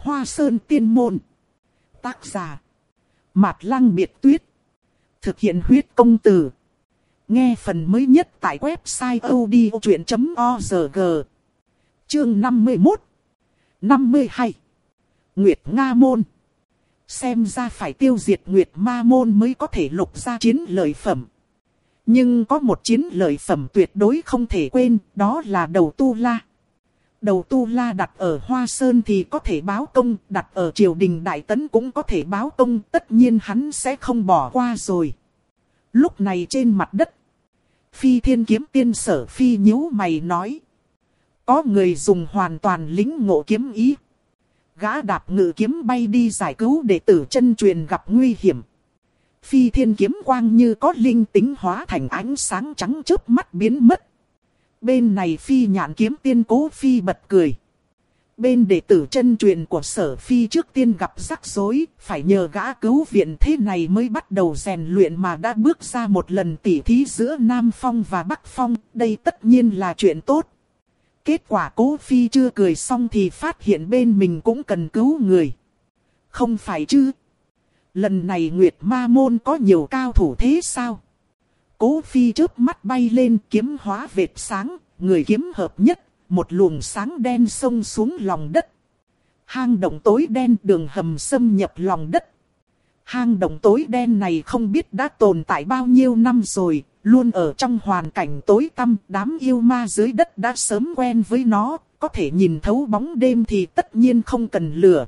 Hoa Sơn Tiên Môn. Tác giả Mạt Lăng Biệt Tuyết. Thực hiện huyết công từ. Nghe phần mới nhất tại website odchuyện.org. Chương 51 52 Nguyệt Nga Môn. Xem ra phải tiêu diệt Nguyệt Ma Môn mới có thể lục ra chiến lợi phẩm. Nhưng có một chiến lợi phẩm tuyệt đối không thể quên, đó là đầu tu la. Đầu tu la đặt ở Hoa Sơn thì có thể báo công, đặt ở triều đình Đại Tấn cũng có thể báo công, tất nhiên hắn sẽ không bỏ qua rồi. Lúc này trên mặt đất, Phi Thiên Kiếm Tiên Sở Phi nhíu mày nói. Có người dùng hoàn toàn lĩnh ngộ kiếm ý. Gã đạp ngự kiếm bay đi giải cứu đệ tử chân truyền gặp nguy hiểm. Phi Thiên Kiếm quang như có linh tính hóa thành ánh sáng trắng chớp mắt biến mất. Bên này Phi Nhạn Kiếm Tiên Cố Phi bật cười. Bên đệ tử chân truyền của Sở Phi trước tiên gặp rắc rối, phải nhờ gã cứu viện thế này mới bắt đầu rèn luyện mà đã bước ra một lần tỉ thí giữa Nam Phong và Bắc Phong, đây tất nhiên là chuyện tốt. Kết quả Cố Phi chưa cười xong thì phát hiện bên mình cũng cần cứu người. Không phải chứ? Lần này Nguyệt Ma Môn có nhiều cao thủ thế sao? Cố Phi chớp mắt bay lên, kiếm hóa vệt sáng, người kiếm hợp nhất, một luồng sáng đen xông xuống lòng đất. Hang động tối đen, đường hầm xâm nhập lòng đất. Hang động tối đen này không biết đã tồn tại bao nhiêu năm rồi, luôn ở trong hoàn cảnh tối tăm. Đám yêu ma dưới đất đã sớm quen với nó, có thể nhìn thấu bóng đêm thì tất nhiên không cần lửa.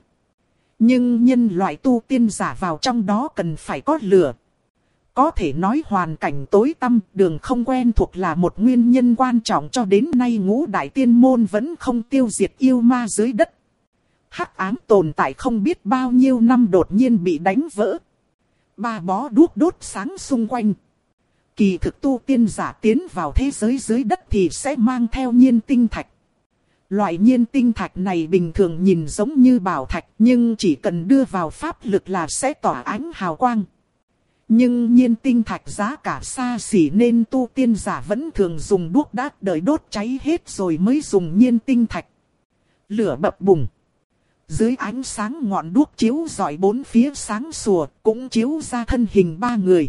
Nhưng nhân loại tu tiên giả vào trong đó cần phải có lửa. Có thể nói hoàn cảnh tối tăm, đường không quen thuộc là một nguyên nhân quan trọng cho đến nay Ngũ Đại Tiên Môn vẫn không tiêu diệt yêu ma dưới đất. Hắc ám tồn tại không biết bao nhiêu năm đột nhiên bị đánh vỡ. Ba bó đuốc đốt sáng xung quanh. Kỳ thực tu tiên giả tiến vào thế giới dưới đất thì sẽ mang theo nhiên tinh thạch. Loại nhiên tinh thạch này bình thường nhìn giống như bảo thạch, nhưng chỉ cần đưa vào pháp lực là sẽ tỏa ánh hào quang. Nhưng nhiên tinh thạch giá cả xa xỉ nên tu tiên giả vẫn thường dùng đuốc đát đợi đốt cháy hết rồi mới dùng nhiên tinh thạch. Lửa bập bùng. Dưới ánh sáng ngọn đuốc chiếu rọi bốn phía sáng sủa, cũng chiếu ra thân hình ba người.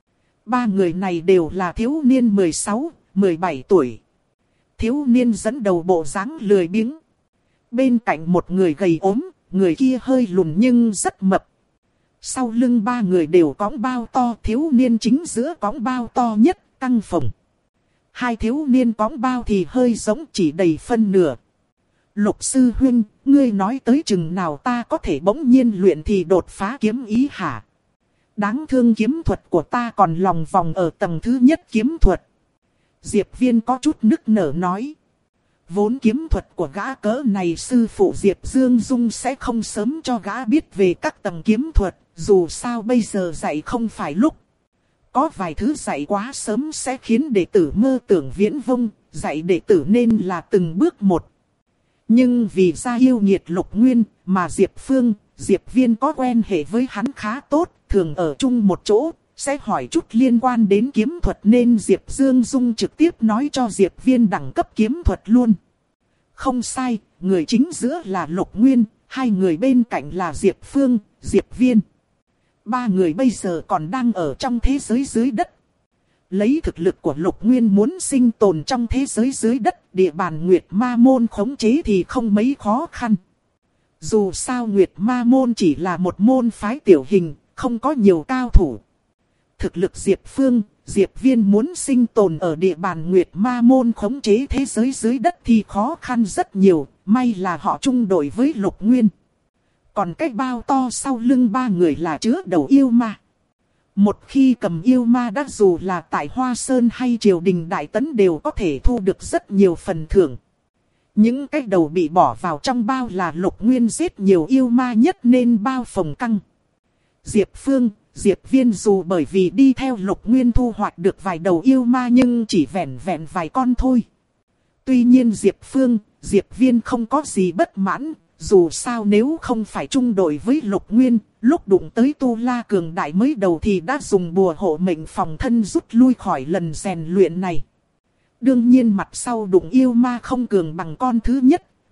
Ba người này đều là thiếu niên 16, 17 tuổi. Thiếu niên dẫn đầu bộ dáng lười biếng. Bên cạnh một người gầy ốm, người kia hơi lùn nhưng rất mập. Sau lưng ba người đều cõng bao to, thiếu niên chính giữa cõng bao to nhất, căng phồng. Hai thiếu niên cõng bao thì hơi giống chỉ đầy phân nửa. Lục sư huynh, ngươi nói tới chừng nào ta có thể bỗng nhiên luyện thì đột phá kiếm ý hả? Đáng thương kiếm thuật của ta còn lòng vòng ở tầng thứ nhất kiếm thuật. Diệp Viên có chút nức nở nói. Vốn kiếm thuật của gã cỡ này sư phụ Diệp Dương Dung sẽ không sớm cho gã biết về các tầng kiếm thuật. Dù sao bây giờ dạy không phải lúc. Có vài thứ dạy quá sớm sẽ khiến đệ tử mơ tưởng viễn vông. Dạy đệ tử nên là từng bước một. Nhưng vì gia yêu nghiệt Lục Nguyên mà Diệp Phương, Diệp Viên có quen hệ với hắn khá tốt. Thường ở chung một chỗ, sẽ hỏi chút liên quan đến kiếm thuật nên Diệp Dương Dung trực tiếp nói cho Diệp Viên đẳng cấp kiếm thuật luôn. Không sai, người chính giữa là Lục Nguyên, hai người bên cạnh là Diệp Phương, Diệp Viên. Ba người bây giờ còn đang ở trong thế giới dưới đất. Lấy thực lực của Lục Nguyên muốn sinh tồn trong thế giới dưới đất, địa bàn Nguyệt Ma Môn khống chế thì không mấy khó khăn. Dù sao Nguyệt Ma Môn chỉ là một môn phái tiểu hình, không có nhiều cao thủ. Thực lực Diệp Phương, Diệp Viên muốn sinh tồn ở địa bàn Nguyệt Ma Môn khống chế thế giới dưới đất thì khó khăn rất nhiều, may là họ chung đội với Lục Nguyên. Còn cái bao to sau lưng ba người là chứa đầu yêu ma. Một khi cầm yêu ma đã dù là tại Hoa Sơn hay triều đình Đại Tấn đều có thể thu được rất nhiều phần thưởng. Những cái đầu bị bỏ vào trong bao là Lục Nguyên giết nhiều yêu ma nhất nên bao phồng căng. Diệp Phương, Diệp Viên dù bởi vì đi theo Lục Nguyên thu hoạch được vài đầu yêu ma nhưng chỉ vẹn vẹn vài con thôi. Tuy nhiên Diệp Phương, Diệp Viên không có gì bất mãn, dù sao nếu không phải chung đội với Lục Nguyên, lúc đụng tới Tu La cường đại mới đầu thì đã dùng bùa hộ mệnh phòng thân rút lui khỏi lần rèn luyện này. Đương nhiên mặt sau đụng yêu ma không cường bằng con thứ nhất,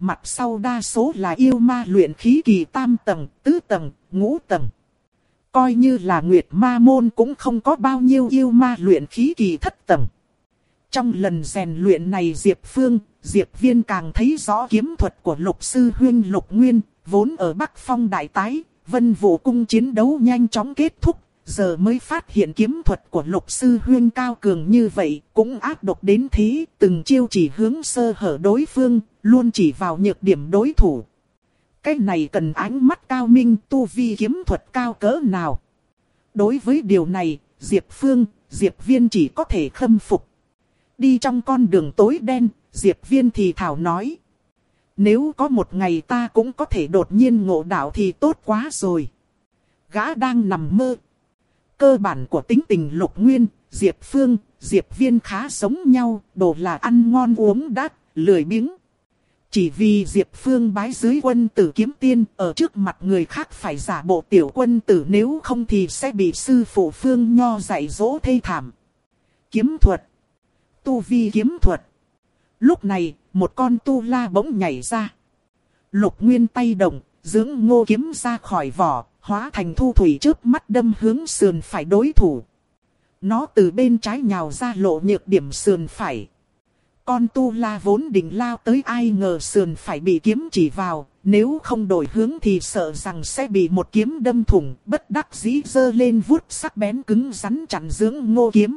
mặt sau đa số là yêu ma luyện khí kỳ tam tầng, tứ tầng, ngũ tầng. Coi như là Nguyệt Ma môn cũng không có bao nhiêu yêu ma luyện khí kỳ thất tầng. Trong lần rèn luyện này Diệp Viên càng thấy rõ kiếm thuật của Lục sư huynh Lục Nguyên, vốn ở Bắc Phong Đại Tái, Vân Vũ Cung chiến đấu nhanh chóng kết thúc, giờ mới phát hiện kiếm thuật của Lục sư huynh cao cường như vậy, cũng ác độc đến thế, từng chiêu chỉ hướng sơ hở đối phương, luôn chỉ vào nhược điểm đối thủ. Cái này cần ánh mắt cao minh, tu vi kiếm thuật cao cỡ nào. Đối với điều này, Diệp Viên chỉ có thể khâm phục. Đi trong con đường tối đen, Diệp Viên thì thảo nói. Nếu có một ngày ta cũng có thể đột nhiên ngộ đạo thì tốt quá rồi. Gã đang nằm mơ. Cơ bản của tính tình Lục Nguyên, Diệp Viên khá giống nhau, đồ là ăn ngon uống đắt, lười biếng. Chỉ vì Diệp Phương bái dưới quân tử kiếm tiên, ở trước mặt người khác phải giả bộ tiểu quân tử, nếu không thì sẽ bị sư phụ Phương Nho dạy dỗ thê thảm. Kiếm thuật. Tu vi kiếm thuật. Lúc này, một con tu la bỗng nhảy ra. Lục Nguyên tay động, dưỡng ngô kiếm ra khỏi vỏ, hóa thành thu thủy chớp mắt đâm hướng sườn phải đối thủ. Nó từ bên trái nhào ra lộ nhược điểm sườn phải. Con tu la vốn định lao tới, ai ngờ sườn phải bị kiếm chỉ vào, nếu không đổi hướng thì sợ rằng sẽ bị một kiếm đâm thủng, bất đắc dĩ giơ lên vuốt sắc bén cứng rắn chặn dưỡng ngô kiếm.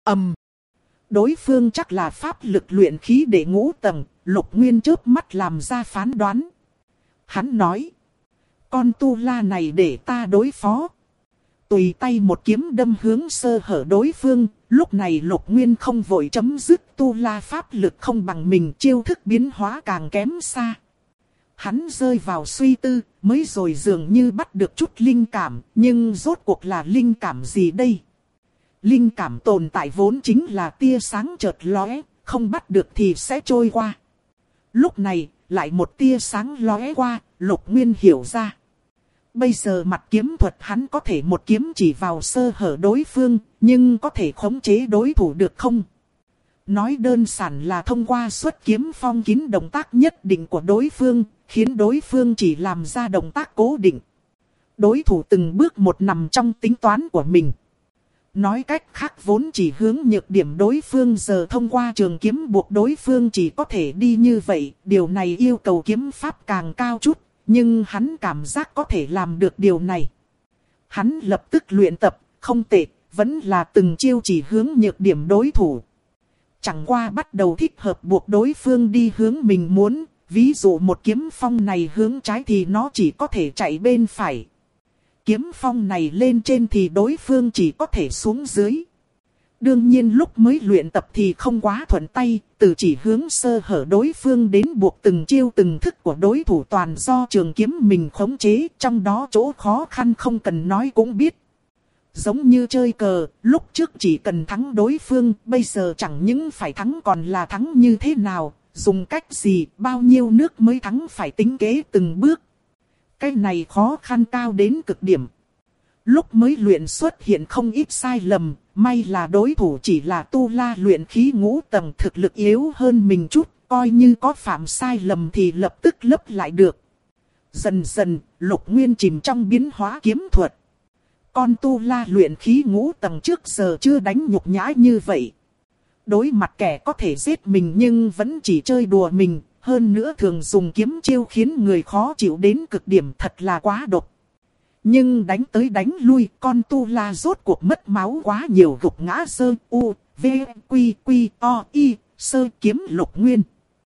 Đối phương chắc là pháp lực luyện khí để ngũ tầng, Lục Nguyên chớp mắt làm ra phán đoán. Hắn nói, con tu la này để ta đối phó. Tùy tay một kiếm đâm hướng sơ hở đối phương, lúc này Lục Nguyên không vội chấm dứt, tu la pháp lực không bằng mình, chiêu thức biến hóa càng kém xa. Hắn rơi vào suy tư, mới rồi dường như bắt được chút linh cảm, nhưng rốt cuộc là linh cảm gì đây? Linh cảm tồn tại vốn chính là tia sáng chợt lóe, không bắt được thì sẽ trôi qua. Lúc này, lại một tia sáng lóe qua, Lục Nguyên hiểu ra. Bây giờ mặt kiếm thuật hắn có thể một kiếm chỉ vào sơ hở đối phương, nhưng có thể khống chế đối thủ được không? Nói đơn giản là thông qua xuất kiếm phong kín động tác nhất định của đối phương, khiến đối phương chỉ làm ra động tác cố định. Đối thủ từng bước một nằm trong tính toán của mình. Nói cách khác vốn chỉ hướng nhược điểm đối phương, giờ thông qua trường kiếm buộc đối phương chỉ có thể đi như vậy. Điều này yêu cầu kiếm pháp càng cao chút, nhưng hắn cảm giác có thể làm được điều này. Hắn lập tức luyện tập, không tệ, vẫn là từng chiêu chỉ hướng nhược điểm đối thủ. Chẳng qua bắt đầu thích hợp buộc đối phương đi hướng mình muốn, ví dụ một kiếm phong này hướng trái thì nó chỉ có thể chạy bên phải. Kiếm phong này lên trên thì đối phương chỉ có thể xuống dưới. Đương nhiên lúc mới luyện tập thì không quá thuận tay, từ chỉ hướng sơ hở đối phương đến buộc từng chiêu từng thức của đối thủ toàn do trường kiếm mình khống chế, trong đó chỗ khó khăn không cần nói cũng biết. Giống như chơi cờ, lúc trước chỉ cần thắng đối phương, bây giờ chẳng những phải thắng còn là thắng như thế nào, dùng cách gì, bao nhiêu nước mới thắng phải tính kế từng bước. Cái này khó khăn cao đến cực điểm. Lúc mới luyện xuất hiện không ít sai lầm, may là đối thủ chỉ là tu la luyện khí ngũ tầng, thực lực yếu hơn mình chút, coi như có phạm sai lầm thì lập tức lấp lại được. Dần dần, Lục Nguyên chìm trong biến hóa kiếm thuật. Con tu la luyện khí ngũ tầng trước giờ chưa đánh nhục nhã như vậy. Đối mặt kẻ có thể giết mình nhưng vẫn chỉ chơi đùa mình, hơn nữa thường dùng kiếm chiêu khiến người khó chịu đến cực điểm, thật là quá độc. Nhưng đánh tới đánh lui, con tu la rốt cuộc mất máu quá nhiều, gục ngã sơ u, v, quy, quy, o, y, sơ kiếm Lục Nguyên.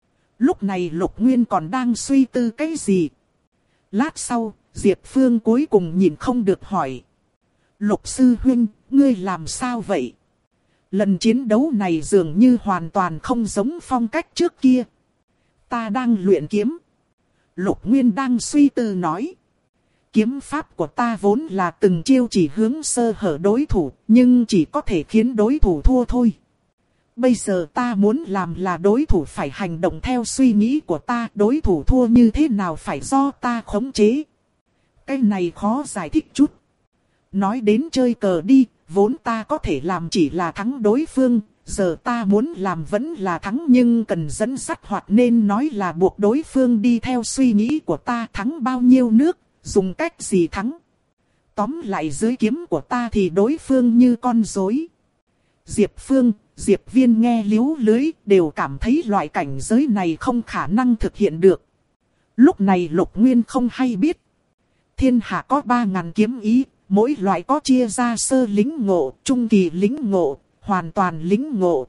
Lúc này Lục Nguyên còn đang suy tư cái gì? Lát sau, Diệp Phương cuối cùng nhìn không được hỏi. Lục sư huynh, ngươi làm sao vậy? Lần chiến đấu này dường như hoàn toàn không giống phong cách trước kia. Ta đang luyện kiếm. Lục Nguyên đang suy tư nói. Kiếm pháp của ta vốn là từng chiêu chỉ hướng sơ hở đối thủ, nhưng chỉ có thể khiến đối thủ thua thôi. Bây giờ ta muốn làm là đối thủ phải hành động theo suy nghĩ của ta, đối thủ thua như thế nào phải do ta khống chế. Cái này khó giải thích chút. Nói đến chơi cờ đi, vốn ta có thể làm chỉ là thắng đối phương, giờ ta muốn làm vẫn là thắng nhưng cần dẫn dắt hoặc nên nói là buộc đối phương đi theo suy nghĩ của ta thắng bao nhiêu nước, dùng cách gì thắng. Tóm lại dưới kiếm của ta thì đối phương như con rối. Diệp Phương, Diệp Viên nghe liếu lưới đều cảm thấy loại cảnh giới này không khả năng thực hiện được. Lúc này Lục Nguyên không hay biết. Thiên hạ có 3.000 kiếm ý, mỗi loại có chia ra sơ lĩnh ngộ, trung kỳ lĩnh ngộ, hoàn toàn lĩnh ngộ.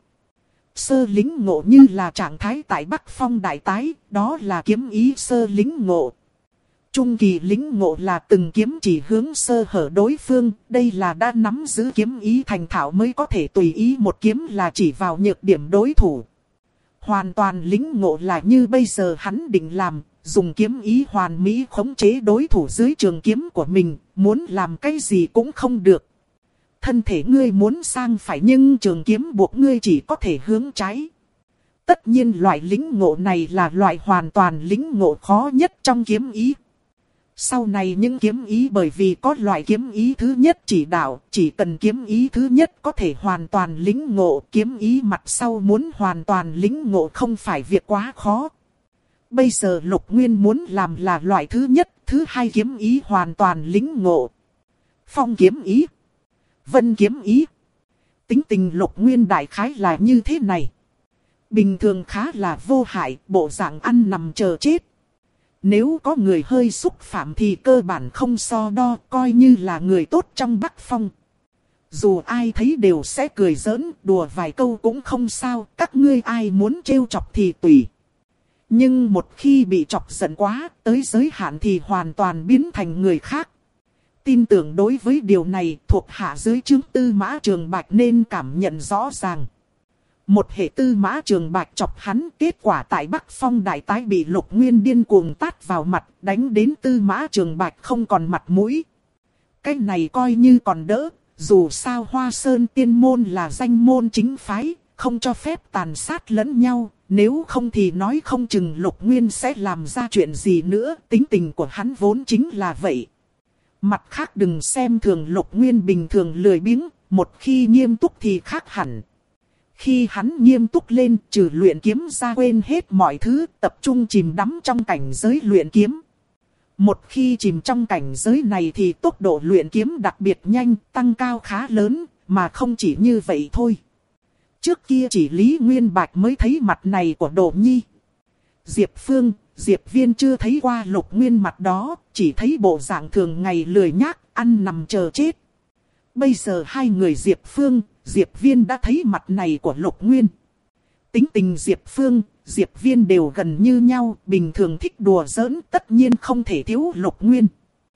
Sơ lĩnh ngộ như là trạng thái tại Bắc Phong Đại Tái, đó là kiếm ý sơ lĩnh ngộ. Trung kỳ lĩnh ngộ là từng kiếm chỉ hướng sơ hở đối phương, đây là đã nắm giữ kiếm ý thành thạo mới có thể tùy ý một kiếm là chỉ vào nhược điểm đối thủ. Hoàn toàn lĩnh ngộ là như bây giờ hắn định làm, dùng kiếm ý hoàn mỹ khống chế đối thủ dưới trường kiếm của mình, muốn làm cái gì cũng không được. Thân thể ngươi muốn sang phải nhưng trường kiếm buộc ngươi chỉ có thể hướng trái. Tất nhiên loại lĩnh ngộ này là loại hoàn toàn lĩnh ngộ khó nhất trong kiếm ý. Sau này những kiếm ý bởi vì có loại kiếm ý thứ nhất chỉ đạo, chỉ cần kiếm ý thứ nhất có thể hoàn toàn lĩnh ngộ, kiếm ý mặt sau muốn hoàn toàn lĩnh ngộ không phải việc quá khó. Bây giờ Lục Nguyên muốn làm là loại thứ nhất, thứ hai kiếm ý hoàn toàn lĩnh ngộ. Phong kiếm ý, vân kiếm ý. Tính tình Lục Nguyên đại khái là như thế này. Bình thường khá là vô hại, bộ dạng ăn nằm chờ chết. Nếu có người hơi xúc phạm thì cơ bản không so đo, coi như là người tốt trong Bắc Phong. Dù ai thấy đều sẽ cười giỡn, đùa vài câu cũng không sao, các ngươi ai muốn trêu chọc thì tùy. Nhưng một khi bị chọc giận quá, tới giới hạn thì hoàn toàn biến thành người khác. Tin tưởng đối với điều này, thuộc hạ dưới trướng Tư Mã Trường Bạch nên cảm nhận rõ ràng. Một hệ Tư Mã Trường Bạch chọc hắn, kết quả tại Bắc Phong Đại Tái bị Lục Nguyên điên cuồng tát vào mặt, đánh đến Tư Mã Trường Bạch không còn mặt mũi. Cái này coi như còn đỡ, dù sao Hoa Sơn Tiên Môn là danh môn chính phái, không cho phép tàn sát lẫn nhau, nếu không thì nói không chừng Lục Nguyên sẽ làm ra chuyện gì nữa, tính tình của hắn vốn chính là vậy. Mặt khác đừng xem thường Lục Nguyên bình thường lười biếng, một khi nghiêm túc thì khác hẳn. Khi hắn nghiêm túc lên, trừ luyện kiếm ra quên hết mọi thứ, tập trung chìm đắm trong cảnh giới luyện kiếm. Một khi chìm trong cảnh giới này thì tốc độ luyện kiếm đặc biệt nhanh, tăng cao khá lớn, mà không chỉ như vậy thôi. Trước kia chỉ Lý Nguyên Bạch mới thấy mặt này của Đỗ Nhi. Diệp Phương, Diệp Viên chưa thấy qua Lục Nguyên mặt đó, chỉ thấy bộ dạng thường ngày lười nhác, ăn nằm chờ chết. Bây giờ hai người Diệp Phương, Diệp Viên đã thấy mặt này của Lục Nguyên. Tính tình Diệp Phương, Diệp Viên đều gần như nhau, bình thường thích đùa giỡn, tất nhiên không thể thiếu Lục Nguyên.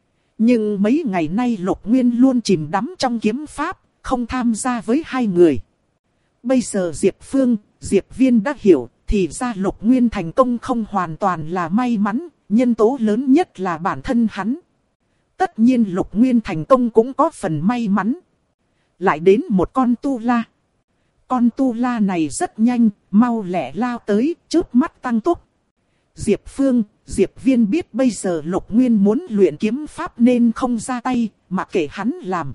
Nhưng mấy ngày nay Lục Nguyên luôn chìm đắm trong kiếm pháp, không tham gia với hai người. Bây giờ Diệp Phương, Diệp Viên đã hiểu, thì ra Lục Nguyên thành công không hoàn toàn là may mắn, nhân tố lớn nhất là bản thân hắn. Tất nhiên Lục Nguyên thành công cũng có phần may mắn. Lại đến một con tu la. Con tu la này rất nhanh, mau lẹ lao tới, chớp mắt tăng tốc. Diệp Phương, Diệp Viên biết bây giờ Lục Nguyên muốn luyện kiếm pháp nên không ra tay, mà kể hắn làm.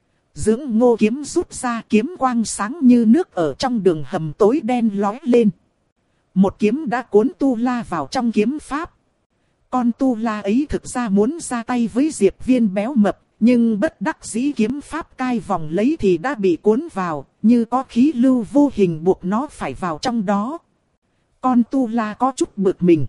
Dưỡng Ngô kiếm rút ra, kiếm quang sáng như nước ở trong đường hầm tối đen lói lên. Một kiếm đã cuốn tu la vào trong kiếm pháp. Con tu la ấy thực ra muốn ra tay với Diệp Viên béo mập, nhưng bất đắc dĩ kiếm pháp cai vòng lấy thì đã bị cuốn vào, như có khí lưu vô hình buộc nó phải vào trong đó. Con tu la có chút bực mình.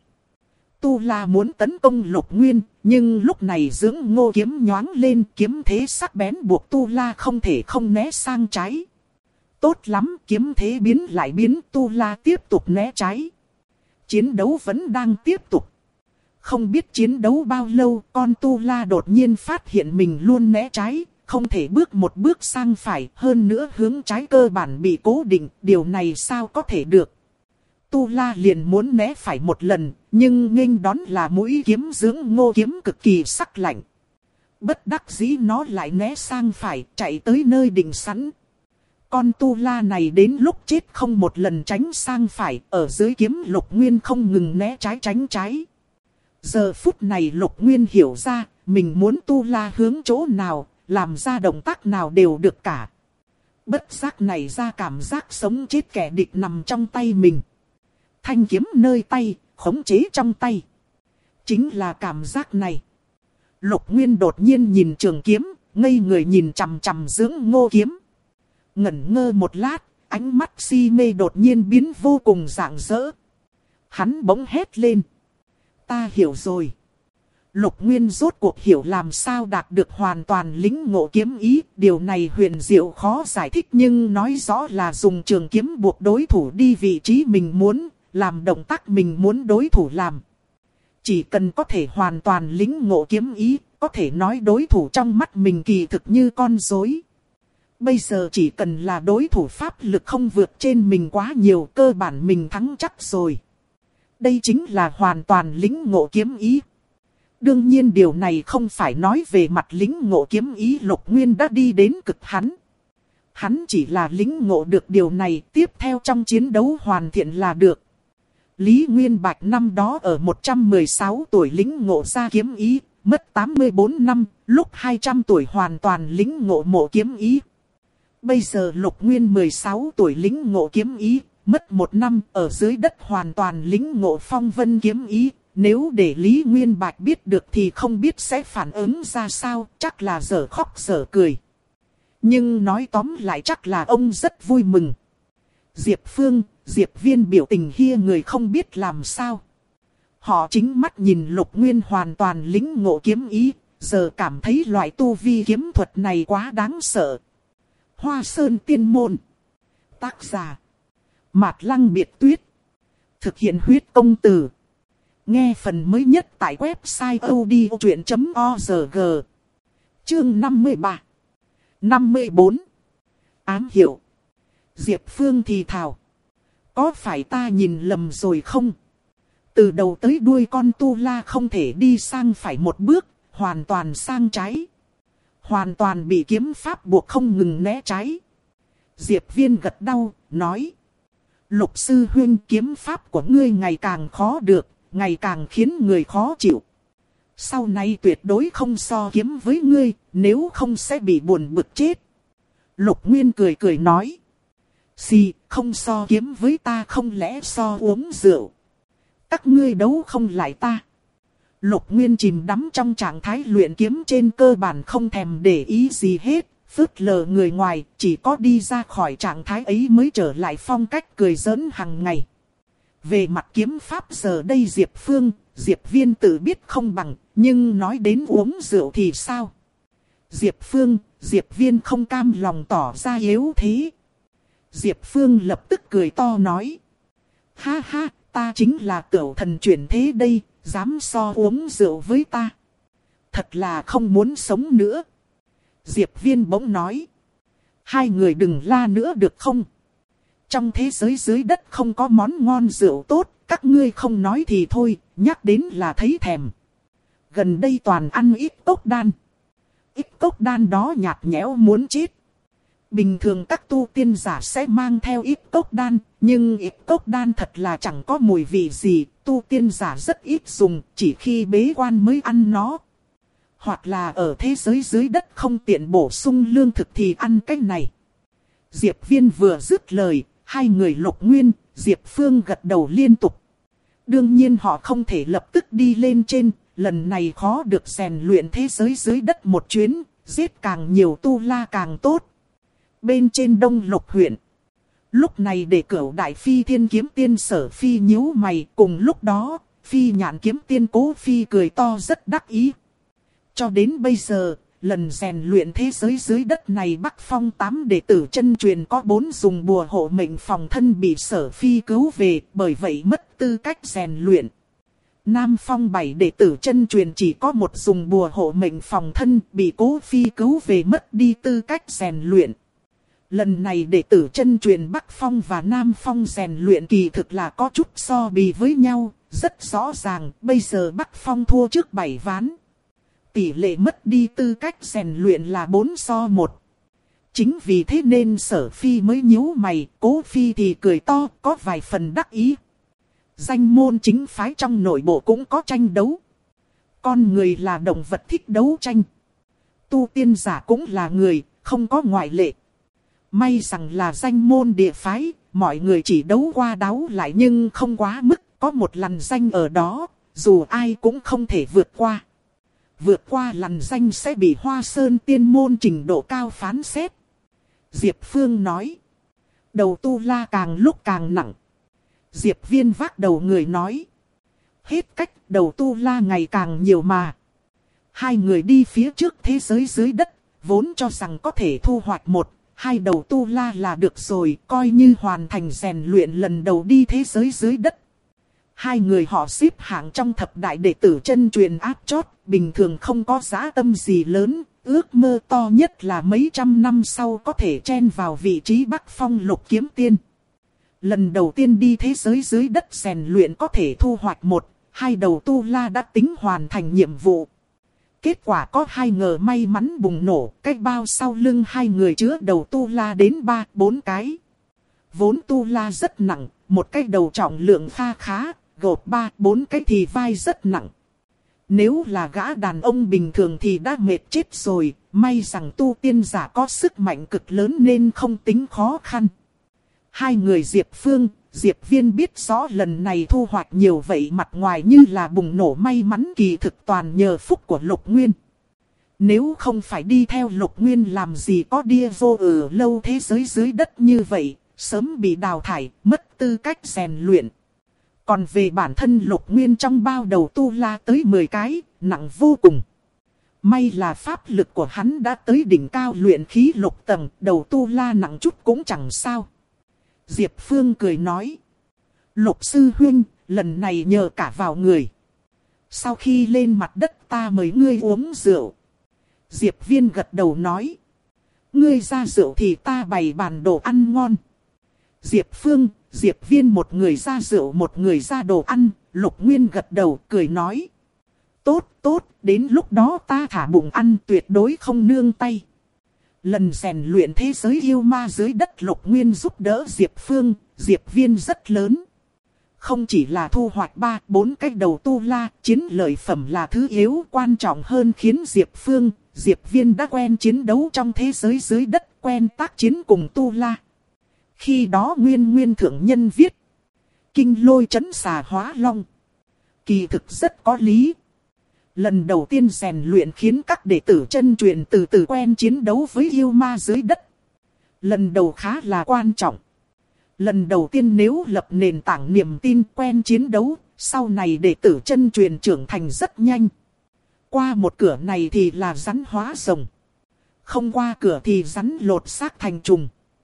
Tu la muốn tấn công Lục Nguyên, nhưng lúc này Dưỡng Ngô kiếm nhoáng lên, kiếm thế sắc bén buộc tu la không thể không né sang trái. Tốt lắm, kiếm thế biến lại biến, tu la tiếp tục né trái. Chiến đấu vẫn đang tiếp tục. Không biết chiến đấu bao lâu, con tu la đột nhiên phát hiện mình luôn né trái, không thể bước một bước sang phải, hơn nữa hướng trái cơ bản bị cố định, điều này sao có thể được. Tu la liền muốn né phải một lần, nhưng nghênh đón là mũi kiếm Dưỡng Ngô kiếm cực kỳ sắc lạnh. Bất đắc dĩ nó lại né sang phải, chạy tới nơi định sẵn. Con tu la này đến lúc chết không một lần tránh sang phải, ở dưới kiếm Lục Nguyên không ngừng né trái tránh trái. Giờ phút này Lục Nguyên hiểu ra, mình muốn tu la hướng chỗ nào, làm ra động tác nào đều được cả. Bất giác này ra cảm giác sống chết kẻ địch nằm trong tay mình. Thanh kiếm nơi tay, khống chế trong tay. Chính là cảm giác này. Lục Nguyên đột nhiên nhìn trường kiếm, ngây người nhìn chằm chằm Dưỡng Ngô kiếm. Ngẩn ngơ một lát, ánh mắt si mê đột nhiên biến vô cùng rạng rỡ. Hắn bỗng hét lên. Ta hiểu rồi. Lục Nguyên rốt cuộc hiểu làm sao đạt được hoàn toàn lĩnh ngộ kiếm ý. Điều này huyền diệu khó giải thích nhưng nói rõ là dùng trường kiếm buộc đối thủ đi vị trí mình muốn, làm động tác mình muốn đối thủ làm. Chỉ cần có thể hoàn toàn lĩnh ngộ kiếm ý, có thể nói đối thủ trong mắt mình kỳ thực như con rối. Bây giờ chỉ cần là đối thủ pháp lực không vượt trên mình quá nhiều, cơ bản mình thắng chắc rồi. Đây chính là hoàn toàn lĩnh ngộ kiếm ý. Đương nhiên điều này không phải nói về mặt lĩnh ngộ kiếm ý Lục Nguyên đã đi đến cực hắn. Hắn chỉ là lĩnh ngộ được điều này, tiếp theo trong chiến đấu hoàn thiện là được. Lý Nguyên Bạch năm đó ở 116 tuổi lĩnh ngộ ra kiếm ý, mất 84 năm, lúc 200 tuổi hoàn toàn lĩnh ngộ mộ kiếm ý. Bây giờ Lục Nguyên 16 tuổi lĩnh ngộ kiếm ý, mất 1 năm ở dưới đất hoàn toàn lĩnh ngộ phong vân kiếm ý. Nếu để Lý Nguyên Bạch biết được thì không biết sẽ phản ứng ra sao, chắc là dở khóc dở cười. Nhưng nói tóm lại chắc là ông rất vui mừng. Diệp Phương, Diệp Viên biểu tình hia người không biết làm sao. Họ chính mắt nhìn Lục Nguyên hoàn toàn lĩnh ngộ kiếm ý, giờ cảm thấy loại tu vi kiếm thuật này quá đáng sợ. Hoa Sơn Tiên Môn. Tác giả Mạt Lăng Biệt Tuyết. Thực hiện huyết công từ. Nghe phần mới nhất tại website odchuyện.org. Chương 53 54. Ám hiệu. Diệp Phương thì thào. Có phải ta nhìn lầm rồi không? Từ đầu tới đuôi con tu la không thể đi sang phải một bước, hoàn toàn sang trái. Hoàn toàn bị kiếm pháp buộc không ngừng né trái. Diệp Viên gật đầu, nói. Lục sư huynh, kiếm pháp của ngươi ngày càng khó được, ngày càng khiến người khó chịu. Sau này tuyệt đối không so kiếm với ngươi, nếu không sẽ bị buồn bực chết. Lục Nguyên cười cười nói. Xì, không so kiếm với ta không lẽ so uống rượu. Các ngươi đấu không lại ta. Lục Nguyên chìm đắm trong trạng thái luyện kiếm trên cơ bản không thèm để ý gì hết. Phớt lờ người ngoài, chỉ có đi ra khỏi trạng thái ấy mới trở lại phong cách cười giỡn hàng ngày. Về mặt kiếm pháp giờ đây Diệp Phương, Diệp Viên tự biết không bằng, nhưng nói đến uống rượu thì sao? Diệp Phương, Diệp Viên không cam lòng tỏ ra yếu thế. Diệp Phương lập tức cười to nói. Ha ha, ta chính là cửu thần chuyển thế đây, dám so uống rượu với ta. Thật là không muốn sống nữa. Diệp Viên bỗng nói. Hai người đừng la nữa được không? Trong thế giới dưới đất không có món ngon rượu tốt, các ngươi không nói thì thôi, nhắc đến là thấy thèm. Gần đây toàn ăn ít cốc đan. Ít cốc đan đó nhạt nhẽo muốn chết. Bình thường các tu tiên giả sẽ mang theo ít cốc đan, nhưng ít cốc đan thật là chẳng có mùi vị gì, tu tiên giả rất ít dùng, chỉ khi bế quan mới ăn nó. Hoặc là ở thế giới dưới đất không tiện bổ sung lương thực thì ăn cái này. Diệp Viên vừa dứt lời, hai người Lục Nguyên, Diệp Phương gật đầu liên tục. Đương nhiên họ không thể lập tức đi lên trên, lần này khó được rèn luyện thế giới dưới đất một chuyến, giết càng nhiều tu la càng tốt. Bên trên Đông Lục huyện. Lúc này để cửu đại phi thiên kiếm tiên Sở Phi nhíu mày, cùng lúc đó, Phi Nhạn kiếm tiên Cố Phi cười to rất đắc ý. Cho đến bây giờ, lần rèn luyện thế giới dưới đất này Bắc Phong 8 đệ tử chân truyền có 4 dùng bùa hộ mệnh phòng thân bị Sở Phi cứu về, bởi vậy mất tư cách rèn luyện. Nam Phong 7 đệ tử chân truyền chỉ có 1 dùng bùa hộ mệnh phòng thân bị Cố Phi cứu về mất đi tư cách rèn luyện. Lần này đệ tử chân truyền Bắc Phong và Nam Phong rèn luyện kỳ thực là có chút so bì với nhau, rất rõ ràng bây giờ Bắc Phong thua trước 7 ván. Tỷ lệ mất đi tư cách rèn luyện là 4-1. Chính vì thế nên Sở Phi mới nhíu mày, Cố Phi thì cười to, có vài phần đắc ý. Danh môn chính phái trong nội bộ cũng có tranh đấu. Con người là động vật thích đấu tranh. Tu tiên giả cũng là người, không có ngoại lệ. May rằng là danh môn địa phái, mọi người chỉ đấu qua đấu lại nhưng không quá mức, có một lằn danh ở đó, dù ai cũng không thể vượt qua. Vượt qua lằn danh sẽ bị Hoa Sơn tiên môn trình độ cao phán xét. Diệp Phương nói. Đầu tu la càng lúc càng nặng. Diệp Viên vác đầu người nói. Hết cách, đầu tu la ngày càng nhiều mà. Hai người đi phía trước thế giới dưới đất, vốn cho rằng có thể thu hoạch một, hai đầu tu la là được rồi, coi như hoàn thành rèn luyện lần đầu đi thế giới dưới đất. Hai người họ xếp hạng trong thập đại đệ tử chân truyền áp chót, bình thường không có dã tâm gì lớn, ước mơ to nhất là mấy trăm năm sau có thể chen vào vị trí Bắc Phong Lục Kiếm Tiên. Lần đầu tiên đi thế giới dưới đất rèn luyện có thể thu hoạch một, hai đầu tu la đã tính hoàn thành nhiệm vụ. Kết quả có hai ngờ may mắn bùng nổ, cái bao sau lưng hai người chứa đầu tu la đến 3-4 cái. Vốn tu la rất nặng, một cái đầu trọng lượng khá, gộp 3-4 cái thì vai rất nặng. Nếu là gã đàn ông bình thường thì đã mệt chết rồi, may rằng tu tiên giả có sức mạnh cực lớn nên không tính khó khăn. Hai người Diệp Phương, Diệp Viên biết rõ lần này thu hoạch nhiều vậy mặt ngoài như là bùng nổ may mắn kỳ thực toàn nhờ phúc của Lục Nguyên. Nếu không phải đi theo Lục Nguyên làm gì có đia vô ở lâu thế giới dưới đất như vậy, sớm bị đào thải, mất tư cách rèn luyện. Còn về bản thân Lục Nguyên trong bao đầu tu la tới 10 cái, nặng vô cùng. May là pháp lực của hắn đã tới đỉnh cao luyện khí lục tầng, đầu tu la nặng chút cũng chẳng sao. Diệp Phương cười nói. Lục sư huynh, lần này nhờ cả vào người. Sau khi lên mặt đất ta mời ngươi uống rượu. Diệp Viên gật đầu nói. Ngươi ra rượu thì ta bày bàn đồ ăn ngon. Diệp Phương, Diệp Viên một người ra rượu một người ra đồ ăn. Lục Nguyên gật đầu cười nói. Tốt, đến lúc đó ta thả bụng ăn tuyệt đối không nương tay. Lần rèn luyện thế giới yêu ma dưới đất Lục Nguyên giúp đỡ Diệp Phương, Diệp Viên rất lớn. Không chỉ là thu hoạch 3-4 cái đầu tu la, chiến lợi phẩm là thứ yếu quan trọng hơn khiến Diệp Phương, Diệp Viên đã quen chiến đấu trong thế giới dưới đất, quen tác chiến cùng tu la. Khi đó Nguyên thượng nhân viết, kinh lôi chấn xà hóa long. Kỳ thực rất có lý. Lần đầu tiên rèn luyện khiến các đệ tử chân truyền từ từ quen chiến đấu với yêu ma dưới đất. Lần đầu khá là quan trọng. Lần đầu tiên nếu lập nền tảng niềm tin quen chiến đấu, sau này đệ tử chân truyền trưởng thành rất nhanh. Qua một cửa này thì là rắn hóa rồng. Không qua cửa thì rắn lột xác thành trùng.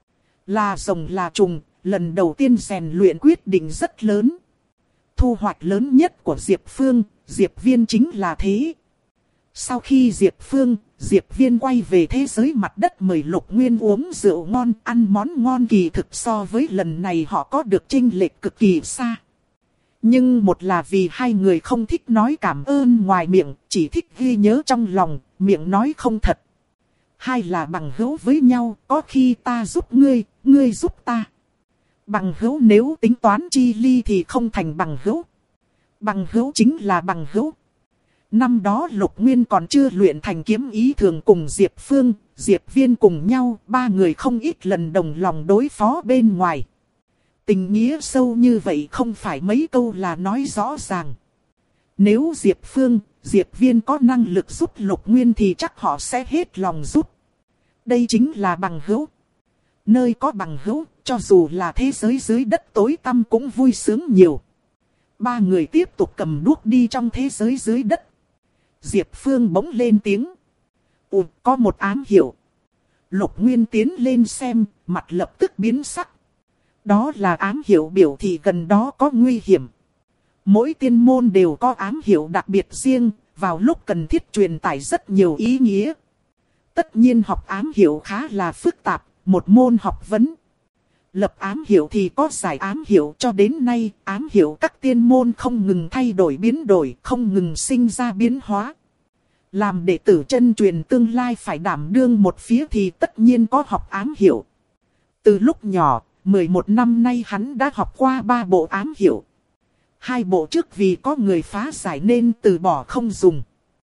Là rồng là trùng, lần đầu tiên rèn luyện quyết định rất lớn. Thu hoạch lớn nhất của Diệp Phương, Diệp Viên chính là thế. Sau khi Diệp Phương, Diệp Viên quay về thế giới mặt đất mời Lục Nguyên uống rượu ngon, ăn món ngon kỳ thực so với lần này họ có được chênh lệch cực kỳ xa. Nhưng một là vì hai người không thích nói cảm ơn ngoài miệng, chỉ thích ghi nhớ trong lòng, miệng nói không thật. Hai là bằng hữu với nhau, có khi ta giúp ngươi, ngươi giúp ta. Bằng hữu nếu tính toán chi ly thì không thành bằng hữu. Bằng hữu chính là bằng hữu. Năm đó Lục Nguyên còn chưa luyện thành kiếm ý thường cùng Diệp Phương, Diệp Viên cùng nhau, ba người không ít lần đồng lòng đối phó bên ngoài. Tình nghĩa sâu như vậy không phải mấy câu là nói rõ ràng. Nếu Diệp Phương, Diệp Viên có năng lực giúp Lục Nguyên thì chắc họ sẽ hết lòng giúp. Đây chính là bằng hữu. Nơi có bằng hữu, cho dù là thế giới dưới đất tối tăm cũng vui sướng nhiều. Ba người tiếp tục cầm đuốc đi trong thế giới dưới đất. Diệp Phương bỗng lên tiếng. Có một ám hiệu. Lục Nguyên tiến lên xem, mặt lập tức biến sắc. Đó là ám hiệu biểu thị gần đó có nguy hiểm. Mỗi tiên môn đều có ám hiệu đặc biệt riêng, vào lúc cần thiết truyền tải rất nhiều ý nghĩa. Tất nhiên học ám hiệu khá là phức tạp, một môn học vấn. Lập ám hiệu thì có giải ám hiệu, cho đến nay, ám hiệu các tiên môn không ngừng thay đổi biến đổi, không ngừng sinh ra biến hóa. Làm đệ tử chân truyền tương lai phải đảm đương một phía thì tất nhiên có học ám hiệu. Từ lúc nhỏ, 11 năm nay hắn đã học qua 3 bộ ám hiệu. 2 bộ trước vì có người phá giải nên từ bỏ không dùng.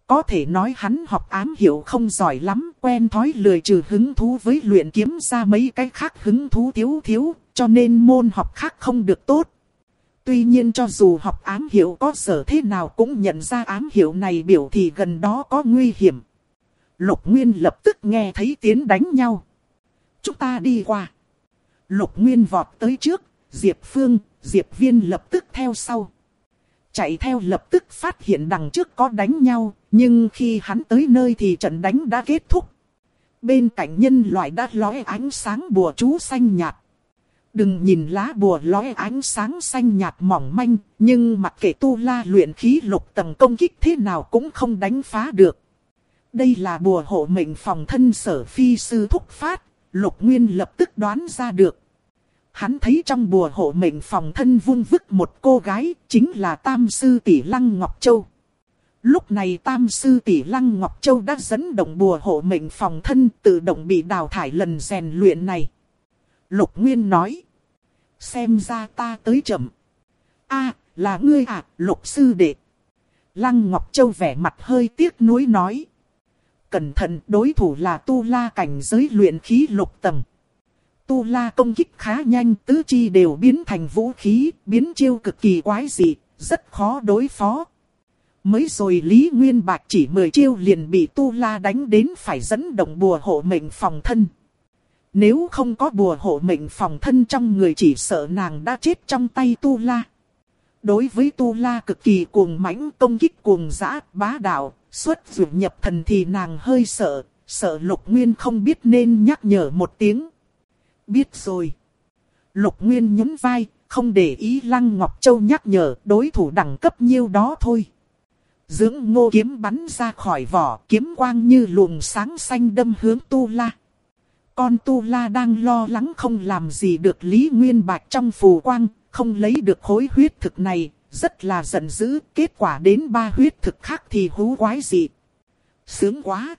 Có thể nói hắn học ám hiệu không giỏi lắm, quen thói lười trừ hứng thú với luyện kiếm ra mấy cái khác hứng thú thiếu, cho nên môn học khác không được tốt. Tuy nhiên cho dù học ám hiệu có sở thế nào cũng nhận ra ám hiệu này biểu thị gần đó có nguy hiểm. Lục Nguyên lập tức nghe thấy tiếng đánh nhau. Chúng ta đi qua. Lục Nguyên vọt tới trước, Diệp Phương, Diệp Viên lập tức theo sau. Chạy theo lập tức phát hiện đằng trước có đánh nhau, nhưng khi hắn tới nơi thì trận đánh đã kết thúc. Bên cạnh nhân loại đã lóe ánh sáng bùa chú xanh nhạt. Đừng nhìn lá bùa lóe ánh sáng xanh nhạt mỏng manh, nhưng mặc kệ tu la luyện khí lục tầng công kích thế nào cũng không đánh phá được. Đây là bùa hộ mệnh phòng thân Sở Phi sư thúc phát, Lục Nguyên lập tức đoán ra được. Hắn thấy trong bùa hộ mệnh phòng thân vung vức một cô gái, chính là Tam Sư Tỷ Lăng Ngọc Châu. Lúc này Tam Sư Tỷ Lăng Ngọc Châu đã dẫn động bùa hộ mệnh phòng thân tự động bị đào thải lần rèn luyện này. Lục Nguyên nói. Xem ra ta tới chậm. A, là ngươi à, Lục Sư Đệ. Lăng Ngọc Châu vẻ mặt hơi tiếc nuối nói. Cẩn thận, đối thủ là tu la cảnh giới luyện khí lục tầng. Tu la công kích khá nhanh, tứ chi đều biến thành vũ khí, biến chiêu cực kỳ quái dị, rất khó đối phó. Mới rồi Lý Nguyên Bạch chỉ 10 chiêu liền bị tu la đánh đến phải dẫn động bùa hộ mệnh phòng thân. Nếu không có bùa hộ mệnh phòng thân trong người chỉ sợ nàng đã chết trong tay tu la. Đối với tu la cực kỳ cuồng mãnh, công kích cuồng dã, bá đạo, xuất dụ nhập thần thì nàng hơi sợ, sợ Lục Nguyên không biết nên nhắc nhở một tiếng. Biết rồi. Lục Nguyên nhún vai, không để ý Lăng Ngọc Châu nhắc nhở, đối thủ đẳng cấp nhiêu đó thôi. Dưỡng ngô kiếm bắn ra khỏi vỏ, kiếm quang như luồng sáng xanh đâm hướng tu la. Con tu la đang lo lắng không làm gì được Lý Nguyên Bạch trong phù quang, không lấy được khối huyết thực này, rất là giận dữ. Kết quả đến 3 huyết thực khác thì hú quái dị. Sướng quá!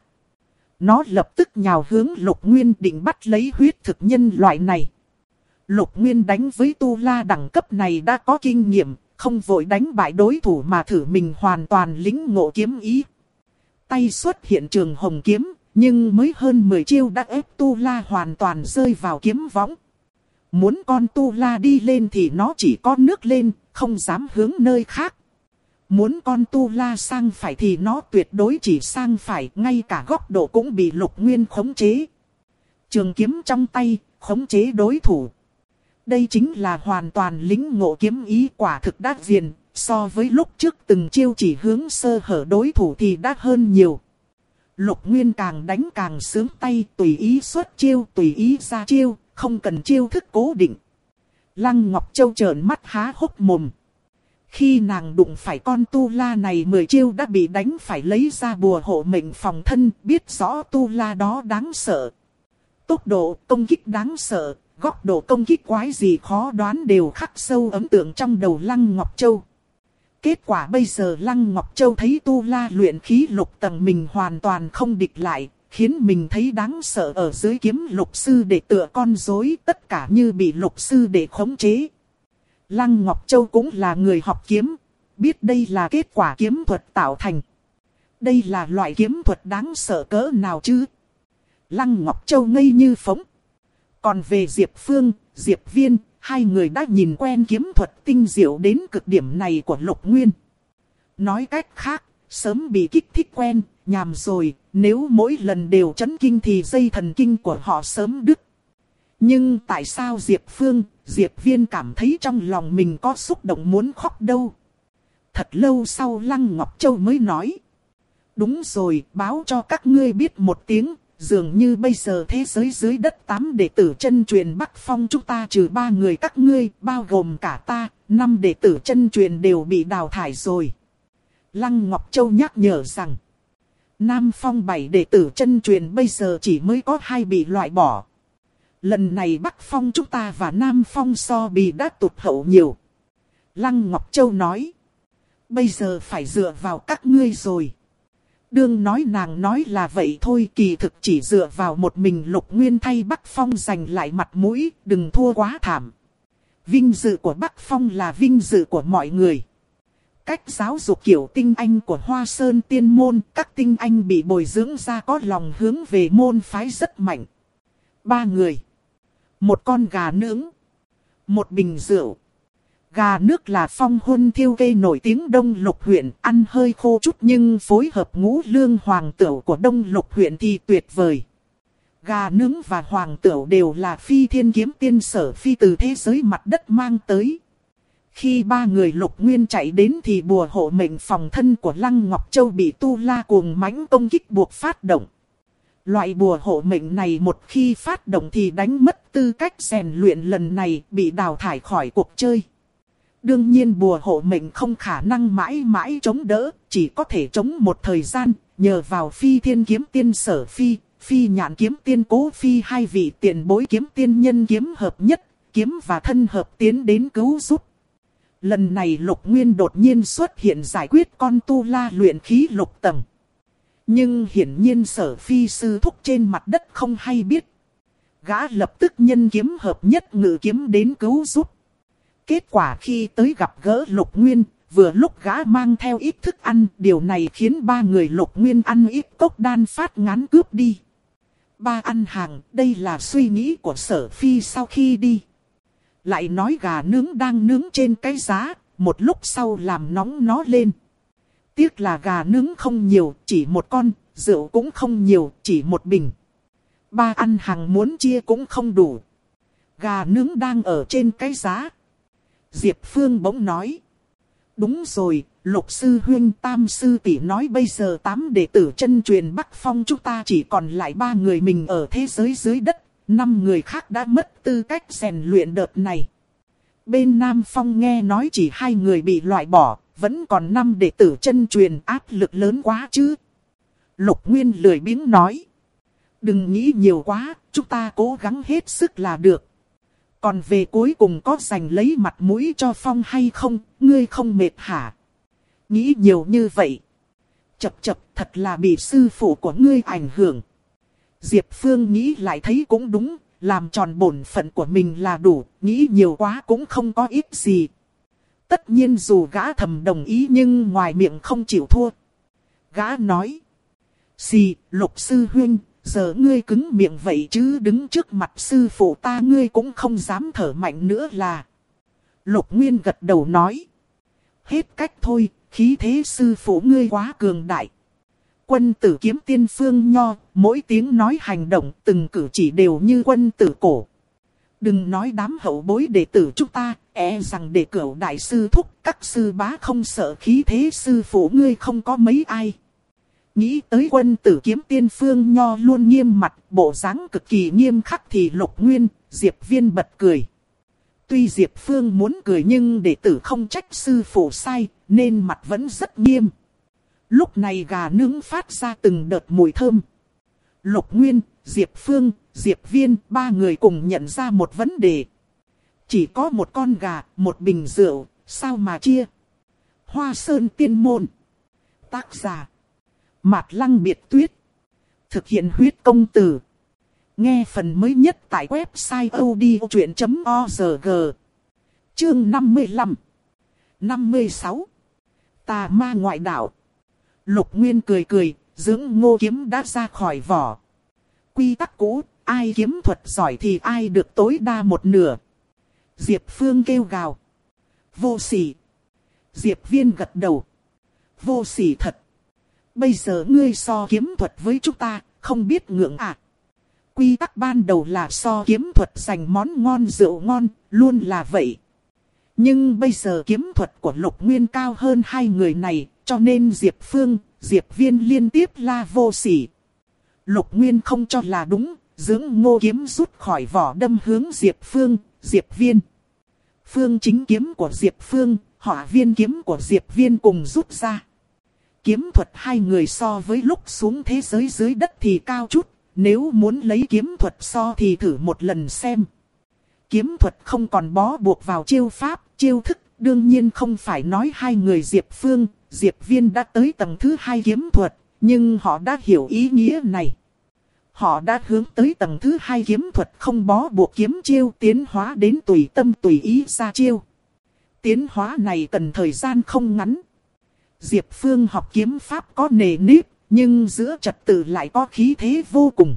Nó lập tức nhào hướng Lục Nguyên định bắt lấy huyết thực nhân loại này. Lục Nguyên đánh với tu la đẳng cấp này đã có kinh nghiệm, không vội đánh bại đối thủ mà thử mình hoàn toàn lĩnh ngộ kiếm ý. Tay xuất hiện trường hồng kiếm, nhưng mới hơn 10 chiêu đã ép tu la hoàn toàn rơi vào kiếm võng. Muốn con tu la đi lên thì nó chỉ có nước lên, không dám hướng nơi khác. Muốn con tu la sang phải thì nó tuyệt đối chỉ sang phải, ngay cả góc độ cũng bị Lục Nguyên khống chế. Trường kiếm trong tay, khống chế đối thủ. Đây chính là hoàn toàn lĩnh ngộ kiếm ý, quả thực đắt viền, so với lúc trước từng chiêu chỉ hướng sơ hở đối thủ thì đắt hơn nhiều. Lục Nguyên càng đánh càng sướng tay, tùy ý xuất chiêu, tùy ý ra chiêu, không cần chiêu thức cố định. Lăng Ngọc Châu trợn mắt há hốc mồm. Khi nàng đụng phải con tu la này 10 chiêu đã bị đánh phải lấy ra bùa hộ mệnh phòng thân, biết rõ tu la đó đáng sợ. Tốc độ công kích đáng sợ, góc độ công kích quái gì khó đoán đều khắc sâu ấn tượng trong đầu Lăng Ngọc Châu. Kết quả bây giờ Lăng Ngọc Châu thấy tu la luyện khí lục tầng mình hoàn toàn không địch lại, khiến mình thấy đáng sợ. Ở dưới kiếm Lục Sư Đệ tựa con rối, tất cả như bị Lục Sư Đệ khống chế. Lăng Ngọc Châu cũng là người học kiếm, biết đây là kết quả kiếm thuật tạo thành. Đây là loại kiếm thuật đáng sợ cỡ nào chứ? Lăng Ngọc Châu ngây như phỗng. Còn về Diệp Phương, Diệp Viên, hai người đã nhìn quen kiếm thuật tinh diệu đến cực điểm này của Lục Nguyên. Nói cách khác, sớm bị kích thích quen, nhàm rồi, nếu mỗi lần đều chấn kinh thì dây thần kinh của họ sớm đứt. Nhưng tại sao Diệp Phương, Diệp Viên cảm thấy trong lòng mình có xúc động muốn khóc đâu? Thật lâu sau Lăng Ngọc Châu mới nói. Đúng rồi, báo cho các ngươi biết một tiếng, dường như bây giờ thế giới dưới đất 8 đệ tử chân truyền Bắc Phong chúng ta trừ 3 người các ngươi, bao gồm cả ta, 5 đệ tử chân truyền đều bị đào thải rồi. Lăng Ngọc Châu nhắc nhở rằng, Nam Phong 7 đệ tử chân truyền bây giờ chỉ mới có 2 bị loại bỏ. Lần này Bắc Phong chúng ta và Nam Phong so bì đã tụt hậu nhiều. Lăng Ngọc Châu nói, bây giờ phải dựa vào các ngươi rồi. Đương nói nàng nói là vậy thôi, kỳ thực chỉ dựa vào một mình Lục Nguyên thay Bắc Phong giành lại mặt mũi, đừng thua quá thảm. Vinh dự của Bắc Phong là vinh dự của mọi người. cách giáo dục kiểu tinh anh của Hoa Sơn Tiên Môn, các tinh anh bị bồi dưỡng ra có lòng hướng về môn phái rất mạnh. 3 người. Một con gà nướng. Một bình rượu. Gà nước là phong huân thiêu kê nổi tiếng Đông Lục huyện, ăn hơi khô chút nhưng phối hợp ngũ lương hoàng tửu của Đông Lục huyện thì tuyệt vời. Gà nướng và hoàng tửu đều là Phi Thiên Kiếm Tiên Sở Phi từ thế giới mặt đất mang tới. Khi 3 người Lục Nguyên chạy đến thì bùa hộ mệnh phòng thân của Lăng Ngọc Châu bị Tu La cuồng mãnh công kích buộc phát động. Loại bùa hộ mệnh này một khi phát động thì đánh mất tư cách rèn luyện, lần này bị đào thải khỏi cuộc chơi. Đương nhiên bùa hộ mệnh không khả năng mãi mãi chống đỡ, chỉ có thể chống một thời gian, nhờ vào Phi Thiên Kiếm Tiên Sở Phi, Phi Nhạn Kiếm Tiên Cố Phi, 2 vị tiền bối kiếm tiên nhân kiếm hợp nhất, kiếm và thân hợp tiến đến cứu giúp. Lần này Lục Nguyên đột nhiên xuất hiện giải quyết con Tu La luyện khí lục tầng. Nhưng hiển nhiên Sở Phi sư thúc trên mặt đất không hay biết. Gã lập tức nhân kiếm hợp nhất ngự kiếm đến cứu giúp. Kết quả khi tới gặp gỡ Lục Nguyên, vừa lúc gã mang theo ít thức ăn, điều này khiến 3 người Lục Nguyên ăn ít cốc đan phát ngán cướp đi. 3 ăn hàng, đây là suy nghĩ của Sở Phi sau khi đi. Lại nói gà nướng đang nướng trên cái giá, một lúc sau làm nóng nó lên. Tiếc là gà nướng không nhiều, chỉ một con, rượu cũng không nhiều, chỉ một bình. 3 ăn hàng muốn chia cũng không đủ. Gà nướng đang ở trên cái giá. Diệp Phương bỗng nói. Đúng rồi, Lục Sư Huynh, Tam Sư Tỷ nói bây giờ 8 đệ tử chân truyền Bắc Phong chúng ta chỉ còn lại 3 người mình ở thế giới dưới đất. 5 người khác đã mất tư cách rèn luyện đợt này. Bên Nam Phong nghe nói chỉ 2 người bị loại bỏ, vẫn còn 5 đệ tử chân truyền, áp lực lớn quá chứ. Lục Nguyên lười biếng nói. Đừng nghĩ nhiều quá, chúng ta cố gắng hết sức là được. Còn về cuối cùng có giành lấy mặt mũi cho Phong hay không, ngươi không mệt hả? Nghĩ nhiều như vậy. Chập chập, thật là bị sư phụ của ngươi ảnh hưởng. Diệp Phương nghĩ lại thấy cũng đúng, làm tròn bổn phận của mình là đủ, nghĩ nhiều quá cũng không có ích gì. Tất nhiên dù gã thầm đồng ý nhưng ngoài miệng không chịu thua. Gã nói. Xì, Lục Sư Huynh, giờ ngươi cứng miệng vậy chứ đứng trước mặt sư phụ ta ngươi cũng không dám thở mạnh nữa là. Lục Nguyên gật đầu nói. Hết cách thôi, khí thế sư phụ ngươi quá cường đại. Quân tử kiếm tiên Phương Nho, mỗi tiếng nói hành động từng cử chỉ đều như quân tử cổ. Đừng nói đám hậu bối đệ tử chúng ta, rằng đệ cửu đại sư thúc các sư bá không sợ khí thế sư phụ ngươi không có mấy ai. Nghĩ tới quân tử kiếm tiên Phương Nho luôn nghiêm mặt, bộ dáng cực kỳ nghiêm khắc thì Lục Nguyên, Diệp Viên bật cười. Tuy Diệp Phương muốn cười nhưng đệ tử không trách sư phụ sai, nên mặt vẫn rất nghiêm. Lúc này gà nướng phát ra từng đợt mùi thơm. Lục Nguyên, Diệp Phương, Diệp Viên, 3 người cùng nhận ra một vấn đề. Chỉ có một con gà, một bình rượu, sao mà chia? Hoa Sơn Tiên Môn. Tác giả Mạt Lăng Biệt Tuyết. Thực hiện huyết công từ. Nghe phần mới nhất tại website odchuyện.org. Chương 55 56. Tà ma ngoại đạo. Lục Nguyên cười cười, dưỡng ngô kiếm đã ra khỏi vỏ. Quy tắc cũ, ai kiếm thuật giỏi thì ai được tối đa một nửa. Diệp Phương kêu gào. Vô sỉ. Diệp Viên gật đầu. Vô sỉ thật. Bây giờ ngươi so kiếm thuật với chúng ta, không biết ngượng à. Quy tắc ban đầu là so kiếm thuật giành món ngon rượu ngon, luôn là vậy. Nhưng bây giờ kiếm thuật của Lục Nguyên cao hơn 2 người này, cho nên Diệp Phương, Diệp Viên liên tiếp la vô sỉ. Lục Nguyên không cho là đúng, dưỡng ngô kiếm rút khỏi vỏ đâm hướng Diệp Phương, Diệp Viên. Phương chính kiếm của Diệp Phương, hỏa viên kiếm của Diệp Viên cùng rút ra. Kiếm thuật 2 người so với lúc xuống thế giới dưới đất thì cao chút, nếu muốn lấy kiếm thuật so thì thử một lần xem. Kiếm thuật không còn bó buộc vào chiêu pháp, chiêu thức, đương nhiên không phải nói 2 người Diệp Phương, Diệp Viên đã tới tầng thứ 2 kiếm thuật, nhưng họ đã hiểu ý nghĩa này. Họ đã hướng tới tầng thứ 2 kiếm thuật không bó buộc kiếm chiêu tiến hóa đến tùy tâm tùy ý ra chiêu. Tiến hóa này cần thời gian không ngắn. Diệp Phương học kiếm pháp có nề nếp, nhưng giữa trật tự lại có khí thế vô cùng.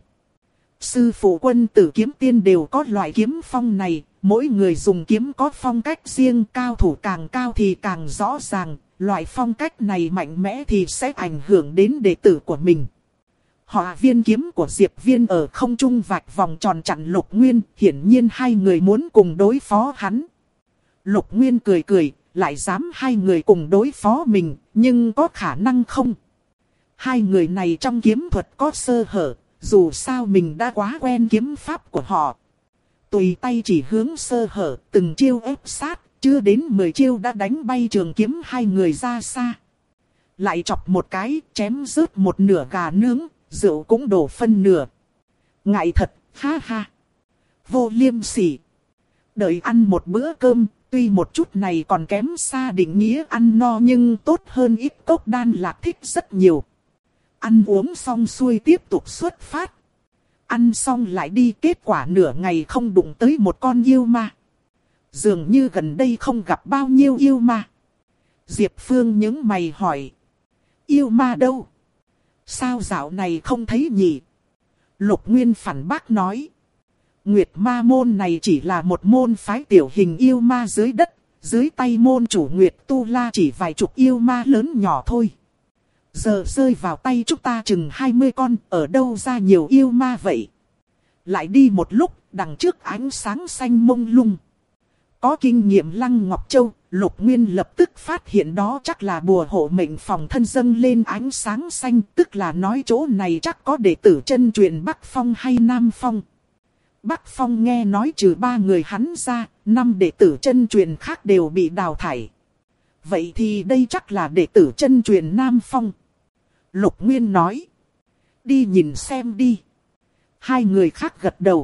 Sư phụ Quân Tử Kiếm Tiên đều có loại kiếm phong này, mỗi người dùng kiếm có phong cách riêng, cao thủ càng cao thì càng rõ ràng, loại phong cách này mạnh mẽ thì sẽ ảnh hưởng đến đệ tử của mình. Hỏa viên kiếm của Diệp Viên ở không trung vạch vòng tròn chặn Lục Nguyên, hiển nhiên hai người muốn cùng đối phó hắn. Lục Nguyên cười cười, lại dám hai người cùng đối phó mình, nhưng có khả năng không? Hai người này trong kiếm thuật có sơ hở, dù sao mình đã quá quen kiếm pháp của họ. Tùy tay chỉ hướng sơ hở, từng chiêu ép sát, chưa đến 10 chiêu đã đánh bay trường kiếm hai người ra xa. Lại chọc một cái, chém rớt một nửa gà nướng, rượu cũng đổ phân nửa. Ngại thật, ha ha. Vô liêm sỉ. Đợi ăn một bữa cơm, tuy một chút này còn kém xa định nghĩa ăn no nhưng tốt hơn ít cốc đan lạc thích rất nhiều. Ăn uống xong xuôi tiếp tục xuất phát. Ăn xong lại đi, kết quả nửa ngày không đụng tới một con yêu ma. Dường như gần đây không gặp bao nhiêu yêu ma. Diệp Phương nhướng mày hỏi. Yêu ma đâu? Sao dạo này không thấy nhỉ? Lục Nguyên phản bác nói. Nguyệt ma môn này chỉ là một môn phái tiểu hình yêu ma dưới đất. Dưới tay môn chủ Nguyệt Tu La chỉ vài chục yêu ma lớn nhỏ thôi. Giờ rơi vào tay chúng ta chừng 20 con, ở đâu ra nhiều yêu ma vậy? Lại đi một lúc, đằng trước ánh sáng xanh mông lung. Có kinh nghiệm Lăng Ngọc Châu, Lục Nguyên lập tức phát hiện đó chắc là bùa hộ mệnh phòng thân dâng lên ánh sáng xanh, tức là nói chỗ này chắc có đệ tử chân truyền Bắc Phong hay Nam Phong. Bắc Phong nghe nói trừ 3 người hắn ra, 5 đệ tử chân truyền khác đều bị đào thải. Vậy thì đây chắc là đệ tử chân truyền Nam Phong. Lục Nguyên nói. Đi nhìn xem đi. 2 người khác gật đầu.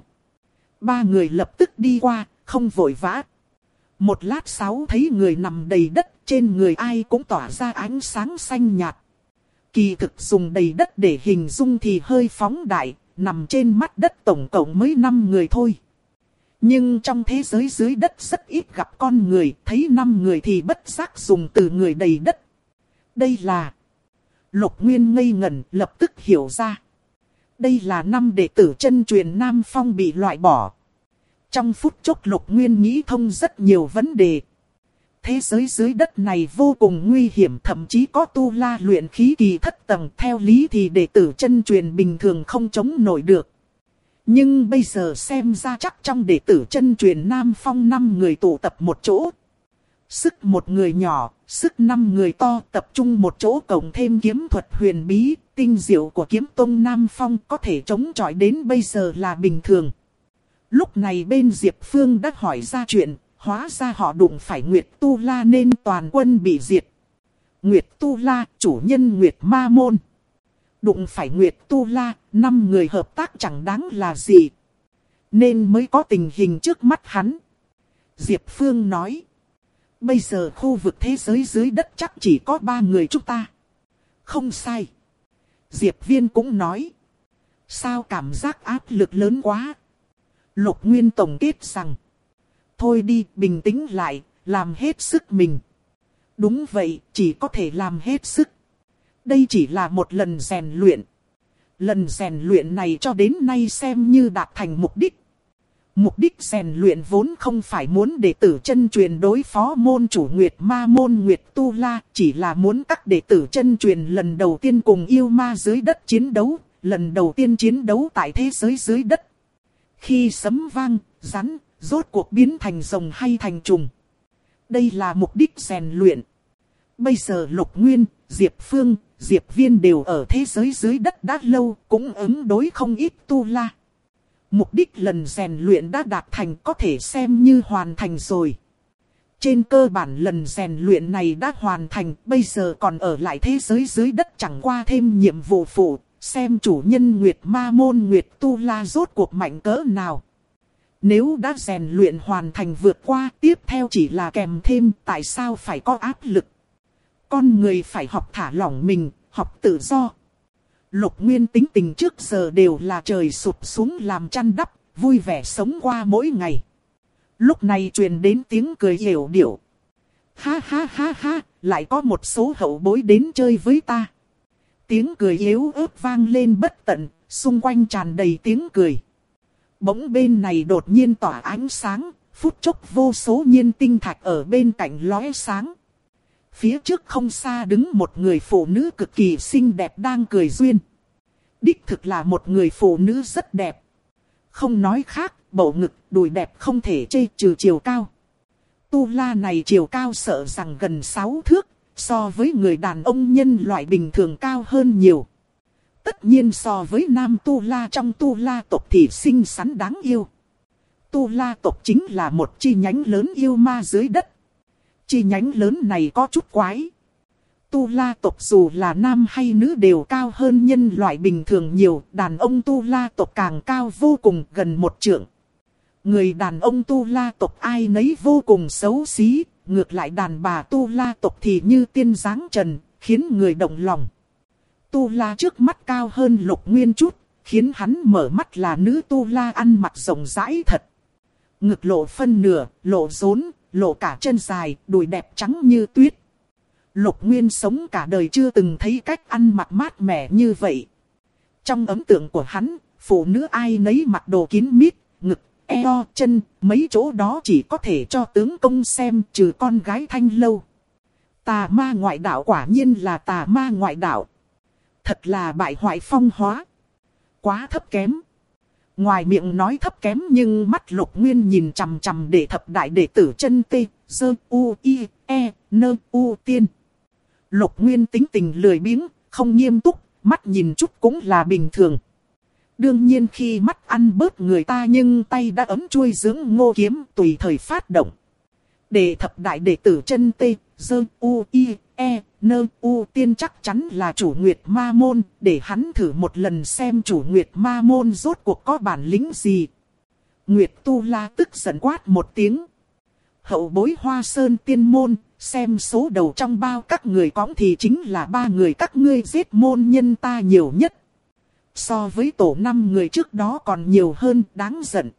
3 người lập tức đi qua, không vội vã. Một lát sau thấy người nằm đầy đất, trên người ai cũng tỏa ra ánh sáng xanh nhạt. Kỳ thực dùng đầy đất để hình dung thì hơi phóng đại, nằm trên mặt đất tổng cộng mới 5 người thôi. Nhưng trong thế giới dưới đất rất ít gặp con người, thấy 5 người thì bất giác dùng từ người đầy đất. Đây là... Lục Nguyên ngây ngẩn, lập tức hiểu ra. Đây là 5 đệ tử chân truyền Nam Phong bị loại bỏ. Trong phút chốc Lục Nguyên nghĩ thông rất nhiều vấn đề. Thế giới dưới đất này vô cùng nguy hiểm, thậm chí có tu la luyện khí kỳ thất tầng. Theo lý thì đệ tử chân truyền bình thường không chống nổi được. Nhưng bây giờ xem ra chắc trong đệ tử chân truyền Nam Phong 5 người tụ tập một chỗ. Sức một người nhỏ, sức 5 người to tập trung một chỗ, cộng thêm kiếm thuật huyền bí, tinh diệu của kiếm tông Nam Phong có thể chống chọi đến bây giờ là bình thường. Lúc này bên Diệp Phương đã hỏi ra chuyện, hóa ra họ đụng phải Nguyệt Tu La nên toàn quân bị diệt. Nguyệt Tu La, chủ nhân Nguyệt Ma Môn. Đụng phải Nguyệt Tu La, 5 người hợp tác chẳng đáng là gì. Nên mới có tình hình trước mắt hắn. Diệp Phương nói. Bây giờ khu vực thế giới dưới đất chắc chỉ có 3 người chúng ta. Không sai. Diệp Viên cũng nói. Sao cảm giác áp lực lớn quá? Lục Nguyên tổng kết rằng. Thôi đi, bình tĩnh lại, làm hết sức mình. Đúng vậy, chỉ có thể làm hết sức. Đây chỉ là một lần rèn luyện. Lần rèn luyện này cho đến nay xem như đạt thành mục đích. Mục đích rèn luyện vốn không phải muốn đệ tử chân truyền đối phó môn chủ Nguyệt Ma Môn Nguyệt Tu La, chỉ là muốn các đệ tử chân truyền lần đầu tiên cùng yêu ma dưới đất chiến đấu, lần đầu tiên chiến đấu tại thế giới dưới đất. Khi sấm vang, rắn, rốt cuộc biến thành rồng hay thành trùng. Đây là mục đích rèn luyện. Bây giờ Lục Nguyên, Diệp Phương, Diệp Viên đều ở thế giới dưới đất đã lâu, cũng ứng đối không ít tu la. Mục đích lần rèn luyện đã đạt thành, có thể xem như hoàn thành rồi. Trên cơ bản lần rèn luyện này đã hoàn thành, bây giờ còn ở lại thế giới dưới đất chẳng qua thêm nhiệm vụ phụ, xem chủ nhân Nguyệt Ma Môn Nguyệt Tu La rốt cuộc mạnh cỡ nào. Nếu đã rèn luyện hoàn thành vượt qua, tiếp theo chỉ là kèm thêm, tại sao phải có áp lực. Con người phải học thả lỏng mình, học tự do. Lục Nguyên tính tình trước giờ đều là trời sụp xuống làm chăn đắp, vui vẻ sống qua mỗi ngày. Lúc này truyền đến tiếng cười yểu điệu. Ha ha ha ha, lại có một số hậu bối đến chơi với ta. Tiếng cười yếu ớt vang lên bất tận, xung quanh tràn đầy tiếng cười. Bỗng bên này đột nhiên tỏa ánh sáng, phút chốc vô số nhiên tinh thạch ở bên cạnh lóe sáng. Phía trước không xa đứng một người phụ nữ cực kỳ xinh đẹp đang cười duyên. Đích thực là một người phụ nữ rất đẹp. Không nói khác, bầu ngực, đùi đẹp không thể chê trừ chiều cao. Tu la này chiều cao sợ rằng gần 6 thước, so với người đàn ông nhân loại bình thường cao hơn nhiều. Tất nhiên so với nam tu la trong tu la tộc thì xinh xắn đáng yêu. Tu la tộc chính là một chi nhánh lớn yêu ma dưới đất. Chi nhánh lớn này có chút quái. Tu la tộc dù là nam hay nữ đều cao hơn nhân loại bình thường nhiều. Đàn ông tu la tộc càng cao vô cùng, gần 1 trượng. Người đàn ông tu la tộc ai nấy vô cùng xấu xí. Ngược lại đàn bà tu la tộc thì như tiên dáng trần, khiến người động lòng. Tu la trước mắt cao hơn Lục Nguyên chút, khiến hắn mở mắt là nữ tu la ăn mặc rộng rãi thật. Ngực lộ phân nửa, lộ rốn, lộ cả chân dài, đùi đẹp trắng như tuyết. Lục Nguyên sống cả đời chưa từng thấy cách ăn mặc mát mẻ như vậy. Trong ấn tượng của hắn, phụ nữ ai nấy mặc đồ kín mít, ngực, eo, chân, mấy chỗ đó chỉ có thể cho tướng công xem, trừ con gái Thanh Lâu. Tà ma ngoại đạo, quả nhiên là tà ma ngoại đạo. Thật là bại hoại phong hóa. Quá thấp kém. Ngoài miệng nói thấp kém nhưng mắt Lục Nguyên nhìn chằm chằm để thập đại đệ tử chân tê, dơ, u, i, e, nơ, u tiên. Lục Nguyên tính tình lười biếng, không nghiêm túc, mắt nhìn chút cũng là bình thường. Đương nhiên khi mắt ăn bớt người ta nhưng tay đã ấm chuôi dưỡng ngô kiếm tùy thời phát động. Để thập đại đệ tử chân tê, dơ, u, i, e, nơ, u tiên chắc chắn là chủ Nguyệt Ma Môn, để hắn thử một lần xem chủ Nguyệt Ma Môn rốt cuộc có bản lĩnh gì. Nguyệt Tu La tức giận quát một tiếng. Hậu bối Hoa Sơn Tiên Môn, xem số đầu trong bao các người cõng thì chính là 3 người các ngươi giết môn nhân ta nhiều nhất. So với tổ 5 người trước đó còn nhiều hơn, đáng giận.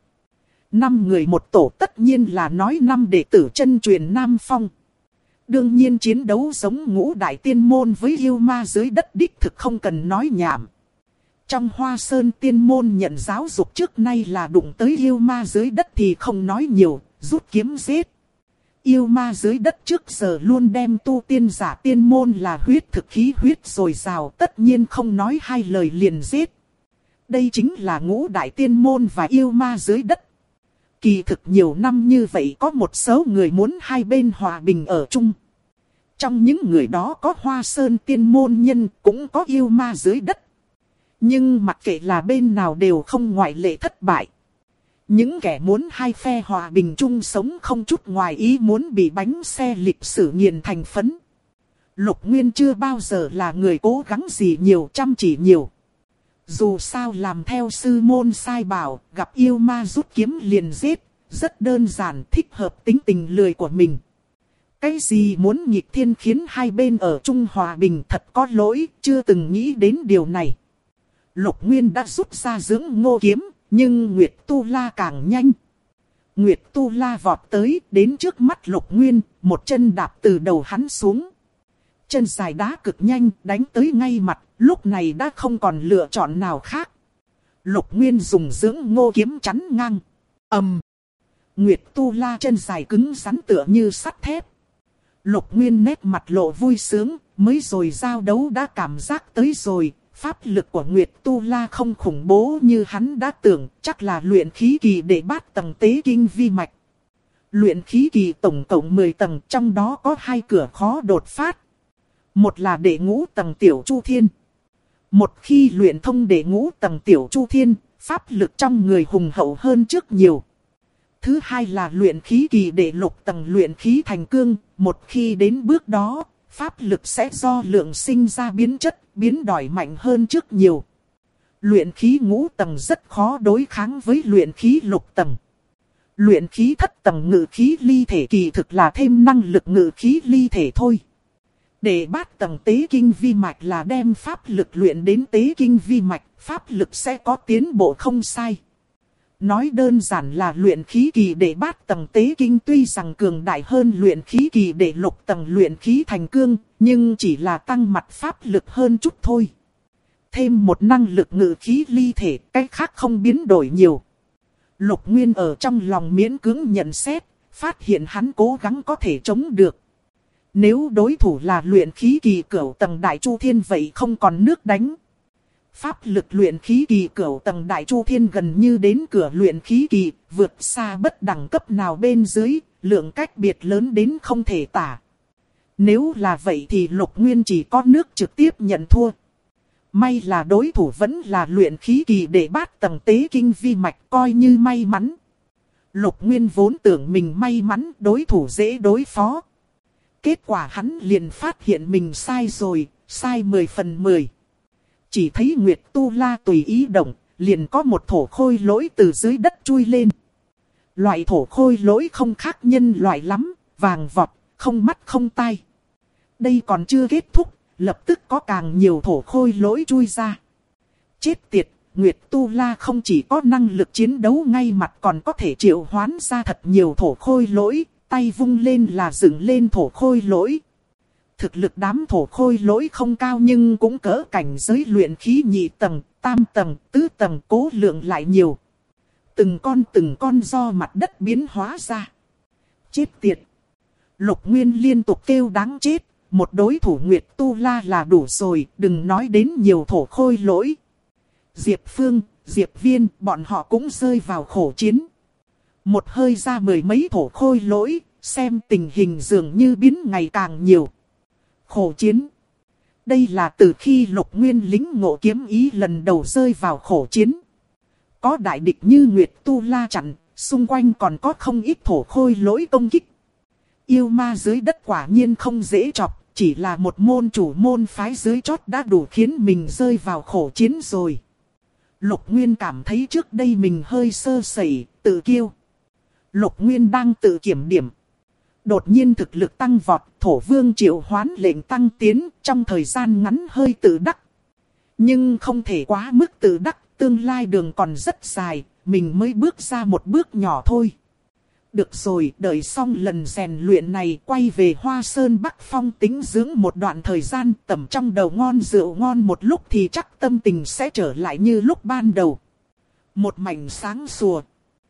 5 người một tổ tất nhiên là nói 5 đệ tử chân truyền Nam Phong. Đương nhiên chiến đấu giống Ngũ Đại Tiên Môn với yêu ma dưới đất đích thực không cần nói nhảm. Trong Hoa Sơn Tiên Môn nhận giáo dục trước nay là đụng tới yêu ma dưới đất thì không nói nhiều, rút kiếm giết. Yêu ma dưới đất trước giờ luôn đem tu tiên giả tiên môn là huyết thực khí huyết dồi dào, tất nhiên không nói 2 lời liền giết. Đây chính là Ngũ Đại Tiên Môn và yêu ma dưới đất. Kỳ thực nhiều năm như vậy có một số người muốn hai bên hòa bình ở chung. Trong những người đó có Hoa Sơn Tiên Môn nhân, cũng có yêu ma dưới đất. Nhưng mặc kệ là bên nào đều không ngoại lệ thất bại. Những kẻ muốn hai phe hòa bình chung sống không chút ngoài ý muốn bị bánh xe lịch sử nghiền thành phấn. Lục Nguyên chưa bao giờ là người cố gắng gì nhiều, chăm chỉ nhiều. Dù sao làm theo sư môn sai bảo, gặp yêu ma rút kiếm liền giết, rất đơn giản, thích hợp tính tình lười của mình. Cái gì muốn nghịch thiên khiến hai bên ở chung hòa bình thật có lỗi, chưa từng nghĩ đến điều này. Lục Nguyên đã rút ra dưỡng ngô kiếm, nhưng Nguyệt Tu La càng nhanh. Nguyệt Tu La vọt tới, đến trước mắt Lục Nguyên, một chân đạp từ đầu hắn xuống. Chân dài đá cực nhanh, đánh tới ngay mặt, lúc này đã không còn lựa chọn nào khác. Lục Nguyên dùng dưỡng ngô kiếm chắn ngang. Nguyệt Tu La chân dài cứng rắn tựa như sắt thép. Lục Nguyên nét mặt lộ vui sướng, mới rồi giao đấu đã cảm giác tới rồi. Pháp lực của Nguyệt Tu La không khủng bố như hắn đã tưởng, chắc là luyện khí kỳ để bát tầng tế kinh vi mạch. Luyện khí kỳ tổng cộng 10 tầng, trong đó có 2 cửa khó đột phát. Một là đệ ngũ tầng tiểu chu thiên. Một khi luyện thông đệ ngũ tầng tiểu chu thiên, pháp lực trong người hùng hậu hơn trước nhiều. Thứ hai là luyện khí kỳ đệ lục tầng luyện khí thành cương, một khi đến bước đó, pháp lực sẽ do lượng sinh ra biến chất, biến đổi mạnh hơn trước nhiều. Luyện khí ngũ tầng rất khó đối kháng với luyện khí lục tầng. Luyện khí thất tầng ngự khí ly thể kỳ thực là thêm năng lực ngự khí ly thể thôi. Để bát tầng tế kinh vi mạch là đem pháp lực luyện đến tế kinh vi mạch, pháp lực sẽ có tiến bộ không sai. Nói đơn giản là luyện khí kỳ đệ bát tầng tế kinh tuy rằng cường đại hơn luyện khí kỳ đệ lục tầng luyện khí thành cương, nhưng chỉ là tăng mặt pháp lực hơn chút thôi. Thêm một năng lực ngự khí ly thể, cái khác không biến đổi nhiều. Lục Nguyên ở trong lòng miễn cưỡng nhận xét, phát hiện hắn cố gắng có thể chống được. Nếu đối thủ là luyện khí kỳ cửu tầng đại chu thiên vậy không còn nước đánh. Pháp lực luyện khí kỳ cửu tầng đại chu thiên gần như đến cửa luyện khí kỳ, vượt xa bất đẳng cấp nào bên dưới, lượng cách biệt lớn đến không thể tả. Nếu là vậy thì Lục Nguyên chỉ có nước trực tiếp nhận thua. May là đối thủ vẫn là luyện khí kỳ để bát tầng tế kinh vi mạch, coi như may mắn. Lục Nguyên vốn tưởng mình may mắn, đối thủ dễ đối phó. Kết quả hắn liền phát hiện mình sai rồi, sai 10 phần 10. Chỉ thấy Nguyệt Tu La tùy ý động, liền có một thổ khôi lỗi từ dưới đất chui lên. Loại thổ khôi lỗi không khác nhân loại lắm, vàng vọt, không mắt không tai. Đây còn chưa kết thúc, lập tức có càng nhiều thổ khôi lỗi chui ra. Chết tiệt, Nguyệt Tu La không chỉ có năng lực chiến đấu ngay mặt còn có thể triệu hoán ra thật nhiều thổ khôi lỗi, tay vung lên là dựng lên thổ khôi lỗi. Thực lực đám thổ khôi lỗi không cao nhưng cũng cỡ cảnh giới luyện khí nhị tầng, tam tầng, tứ tầng, cố lượng lại nhiều. Từng con do mặt đất biến hóa ra. Chết tiệt. Lục Nguyên liên tục kêu đáng chết, một đối thủ Nguyệt Tu La là đủ rồi, đừng nói đến nhiều thổ khôi lỗi. Diệp Phương, Diệp Viên, bọn họ cũng rơi vào khổ chiến. Một hơi ra 10 mấy thổ khôi lỗi, xem tình hình dường như biến ngày càng nhiều. Khổ chiến. Đây là từ khi Lục Nguyên lính ngộ kiếm ý lần đầu rơi vào khổ chiến. Có đại địch như Nguyệt Tu La chặn, xung quanh còn có không ít thổ khôi lỗi công kích. Yêu ma dưới đất quả nhiên không dễ chọc, chỉ là một môn chủ môn phái dưới chót đã đủ khiến mình rơi vào khổ chiến rồi. Lục Nguyên cảm thấy trước đây mình hơi sơ sẩy, tự kiêu. Lục Nguyên đang tự kiểm điểm. Đột nhiên thực lực tăng vọt, thổ vương triệu hoán lệnh tăng tiến, trong thời gian ngắn hơi tự đắc. Nhưng không thể quá mức tự đắc, tương lai đường còn rất dài, mình mới bước ra một bước nhỏ thôi. Được rồi, đợi xong lần rèn luyện này quay về Hoa Sơn Bắc Phong tĩnh dưỡng một đoạn thời gian, tẩm trong đầu ngon rượu ngon một lúc thì chắc tâm tình sẽ trở lại như lúc ban đầu. Một mảnh sáng sủa.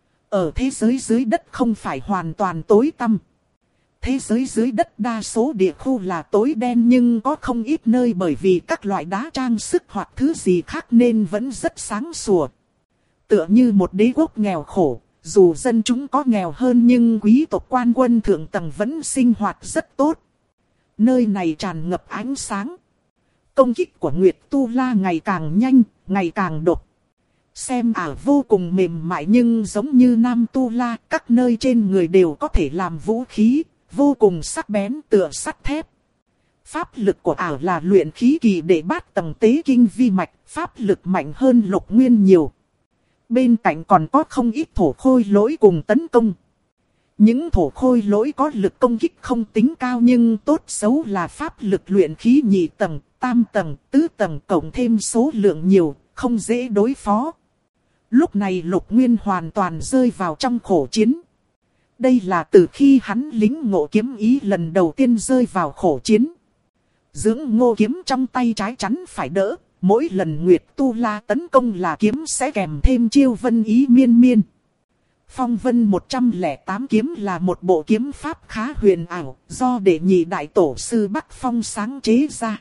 Ở thế giới dưới đất không phải hoàn toàn tối tăm. Thế giới dưới đất đa số địa khu là tối đen nhưng có không ít nơi bởi vì các loại đá trang sức hoặc thứ gì khác nên vẫn rất sáng sủa. Tựa như một đế quốc nghèo khổ, dù dân chúng có nghèo hơn nhưng quý tộc quan quân thượng tầng vẫn sinh hoạt rất tốt. Nơi này tràn ngập ánh sáng. Công kích của Nguyệt Tu La ngày càng nhanh, ngày càng đột. Xem vô cùng mềm mại nhưng giống như Nam Tu La, các nơi trên người đều có thể làm vũ khí, vô cùng sắc bén tựa sắt thép. Pháp lực của là luyện khí kỳ để bát tầng tế kinh vi mạch, pháp lực mạnh hơn Lục Nguyên nhiều. Bên cạnh còn có không ít thổ khôi lỗi cùng tấn công. Những thổ khôi lỗi có lực công kích không tính cao nhưng tốt xấu là pháp lực luyện khí nhị tầng, tam tầng, tứ tầng cộng thêm số lượng nhiều, không dễ đối phó. Lúc này Lục Nguyên hoàn toàn rơi vào trong khổ chiến. Đây là từ khi hắn lính ngộ kiếm ý lần đầu tiên rơi vào khổ chiến. Dưỡng ngô kiếm trong tay trái chắn phải đỡ, mỗi lần Nguyệt Tu La tấn công là kiếm sẽ kèm thêm chiêu vân ý miên miên. Phong Vân 108 kiếm là một bộ kiếm pháp khá huyền ảo, do đệ nhị đại tổ sư Bắc Phong sáng chế ra.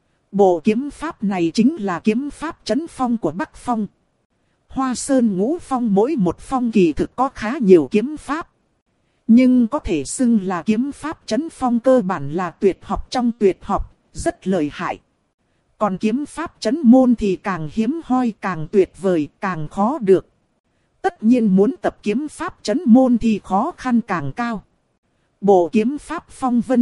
Bộ kiếm pháp này chính là kiếm pháp trấn phong của Bắc Phong. Hoa Sơn Ngũ Phong mỗi một phong kỳ thực có khá nhiều kiếm pháp. Nhưng có thể xưng là kiếm pháp trấn phong cơ bản là tuyệt học trong tuyệt học, rất lợi hại. Còn kiếm pháp trấn môn thì càng hiếm hoi, càng tuyệt vời, càng khó được. Tất nhiên muốn tập kiếm pháp trấn môn thì khó khăn càng cao. Bộ kiếm pháp Phong Vân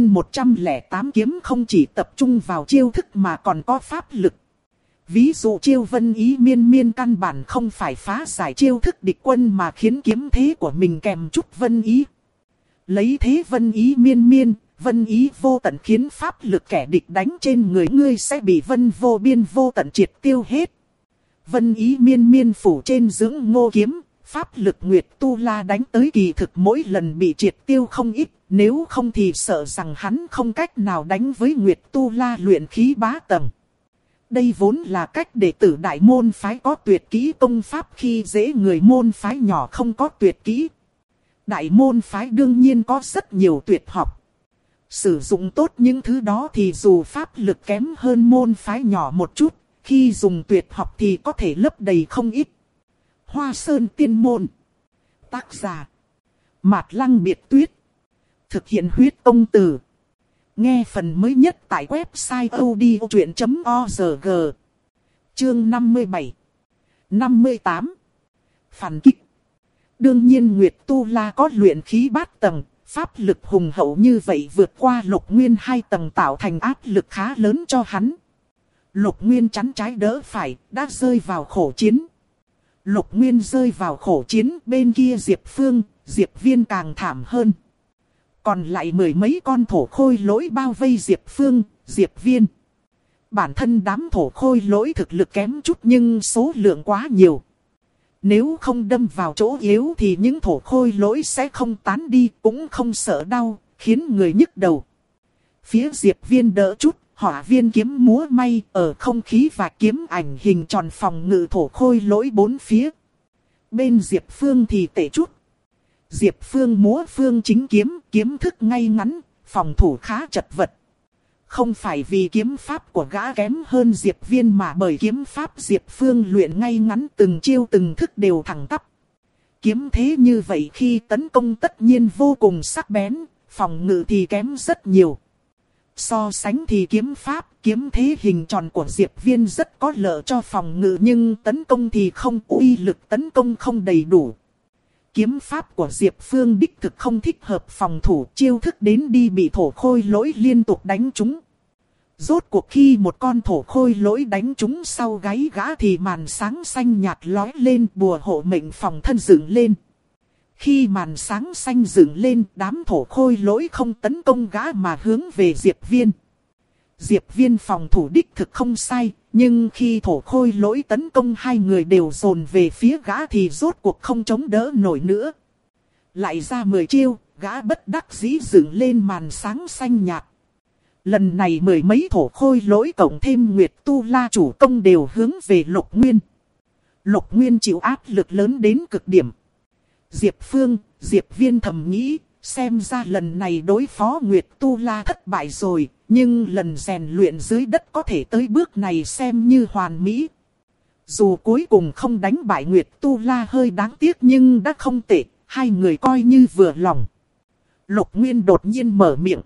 108 kiếm không chỉ tập trung vào chiêu thức mà còn có pháp lực. Ví dụ chiêu vân ý miên miên căn bản không phải phá giải chiêu thức địch quân mà khiến kiếm thế của mình kèm chút vân ý. Lấy thế vân ý miên miên, vân ý vô tận khiến pháp lực kẻ địch đánh trên người ngươi sẽ bị vân vô biên vô tận triệt tiêu hết. Vân ý miên miên phủ trên dưỡng ngô kiếm, Pháp lực Nguyệt Tu La đánh tới kỳ thực mỗi lần bị triệt tiêu không ít, nếu không thì sợ rằng hắn không cách nào đánh với Nguyệt Tu La luyện khí bá tầng. Đây vốn là cách đệ tử đại môn phái có tuyệt kỹ công pháp khi dễ người môn phái nhỏ không có tuyệt kỹ. Đại môn phái đương nhiên có rất nhiều tuyệt học. Sử dụng tốt những thứ đó thì dù pháp lực kém hơn môn phái nhỏ một chút, khi dùng tuyệt học thì có thể lấp đầy không ít. Hoa Sơn Tiên Môn. Tác giả Mạt Lăng Biệt Tuyết. Thực hiện huyết công từ. Nghe phần mới nhất tại website odchuyện.org. Chương 57 58 Phản kích. Đương nhiên Nguyệt Tu La có luyện khí bát tầng, pháp lực hùng hậu như vậy vượt qua Lục Nguyên 2 tầng tạo thành áp lực khá lớn cho hắn. Lục Nguyên chắn trái đỡ phải, đã rơi vào khổ chiến. Lục Nguyên rơi vào khổ chiến, bên kia Diệp Phương, Diệp Viên càng thảm hơn. Còn lại mười mấy con thổ khôi lỗi bao vây Diệp Phương, Diệp Viên. Bản thân đám thổ khôi lỗi thực lực kém chút nhưng số lượng quá nhiều. Nếu không đâm vào chỗ yếu thì những thổ khôi lỗi sẽ không tán đi, cũng không sợ đau, khiến người nhức đầu. Phía Diệp Viên đỡ chút, Hỏa Viên kiếm múa may ở không khí và kiếm ảnh hình tròn phòng ngự thổ khôi lỗi bốn phía. Bên Diệp Phương thì tệ chút. Diệp Phương múa phương chính kiếm, kiếm thức ngay ngắn, phòng thủ khá chật vật. Không phải vì kiếm pháp của gã kém hơn Diệp Viên mà bởi kiếm pháp Diệp Phương luyện ngay ngắn từng chiêu từng thức đều thẳng tắp. Kiếm thế như vậy khi tấn công tất nhiên vô cùng sắc bén, phòng ngự thì kém rất nhiều. So sánh thì kiếm pháp, kiếm thế hình tròn của Diệp Viên rất có lợi cho phòng ngự nhưng tấn công thì không, uy lực tấn công không đầy đủ. Kiếm pháp của Diệp Phương đích thực không thích hợp phòng thủ, chiêu thức đến đi bị thổ khôi lỗi liên tục đánh trúng. Rốt cuộc khi một con thổ khôi lỗi đánh trúng sau gáy gã thì màn sáng xanh nhạt lói lên, bùa hộ mệnh phòng thân dựng lên. Khi màn sáng xanh dựng lên, đám thổ khôi lỗi không tấn công gã mà hướng về Diệp Viên. Diệp Viên phòng thủ đích thực không sai, nhưng khi thổ khôi lỗi tấn công hai người đều dồn về phía gã thì rốt cuộc không chống đỡ nổi nữa. Lại ra 10 chiêu, gã bất đắc dĩ dựng lên màn sáng xanh nhạt. Lần này mười mấy thổ khôi lỗi cộng thêm Nguyệt Tu La chủ công đều hướng về Lục Nguyên. Lục Nguyên chịu áp lực lớn đến cực điểm. Diệp Phương, Diệp Viên thầm nghĩ, xem ra lần này đối phó Nguyệt Tu La thất bại rồi, nhưng lần rèn luyện dưới đất có thể tới bước này xem như hoàn mỹ. Dù cuối cùng không đánh bại Nguyệt Tu La hơi đáng tiếc nhưng đã không tệ, hai người coi như vừa lòng. Lục Nguyên đột nhiên mở miệng.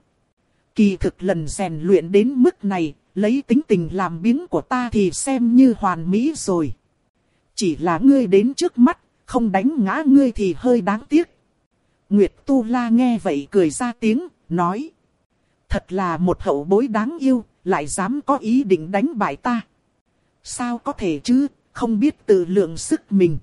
Kỳ thực lần rèn luyện đến mức này, lấy tính tình làm biếng của ta thì xem như hoàn mỹ rồi. Chỉ là ngươi đến trước mắt, không đánh ngã ngươi thì hơi đáng tiếc. Nguyệt Tu La nghe vậy cười ra tiếng, nói. Thật là một hậu bối đáng yêu, lại dám có ý định đánh bại ta. Sao có thể chứ, không biết tự lượng sức mình.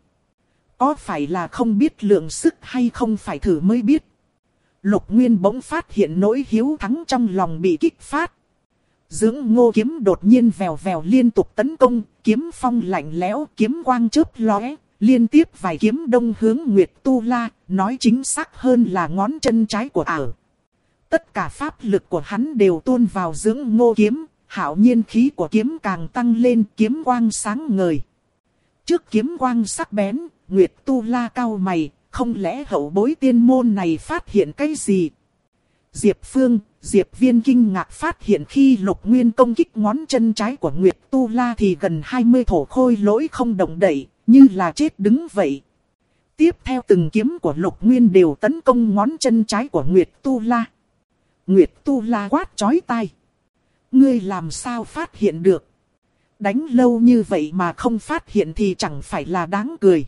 Có phải là không biết lượng sức hay không phải thử mới biết. Lục Nguyên bỗng phát hiện nỗi hiếu thắng trong lòng bị kích phát. Dưỡng Ngô kiếm đột nhiên vèo vèo liên tục tấn công, kiếm phong lạnh lẽo, kiếm quang chớp lóe, liên tiếp vài kiếm đông hướng Nguyệt Tu La, nói chính xác hơn là ngón chân trái của ảo. Tất cả pháp lực của hắn đều tuôn vào Dưỡng Ngô kiếm, hạo nhiên khí của kiếm càng tăng lên, kiếm quang sáng ngời. Trước kiếm quang sắc bén, Nguyệt Tu La cau mày. Không lẽ hậu bối tiên môn này phát hiện cái gì? Diệp Phương, Diệp Viên kinh ngạc phát hiện khi Lục Nguyên công kích ngón chân trái của Nguyệt Tu La thì gần 20 thổ khôi lỗi không động đậy, như là chết đứng vậy. Tiếp theo từng kiếm của Lục Nguyên đều tấn công ngón chân trái của Nguyệt Tu La. Nguyệt Tu La quát chói tai. Ngươi làm sao phát hiện được? Đánh lâu như vậy mà không phát hiện thì chẳng phải là đáng cười.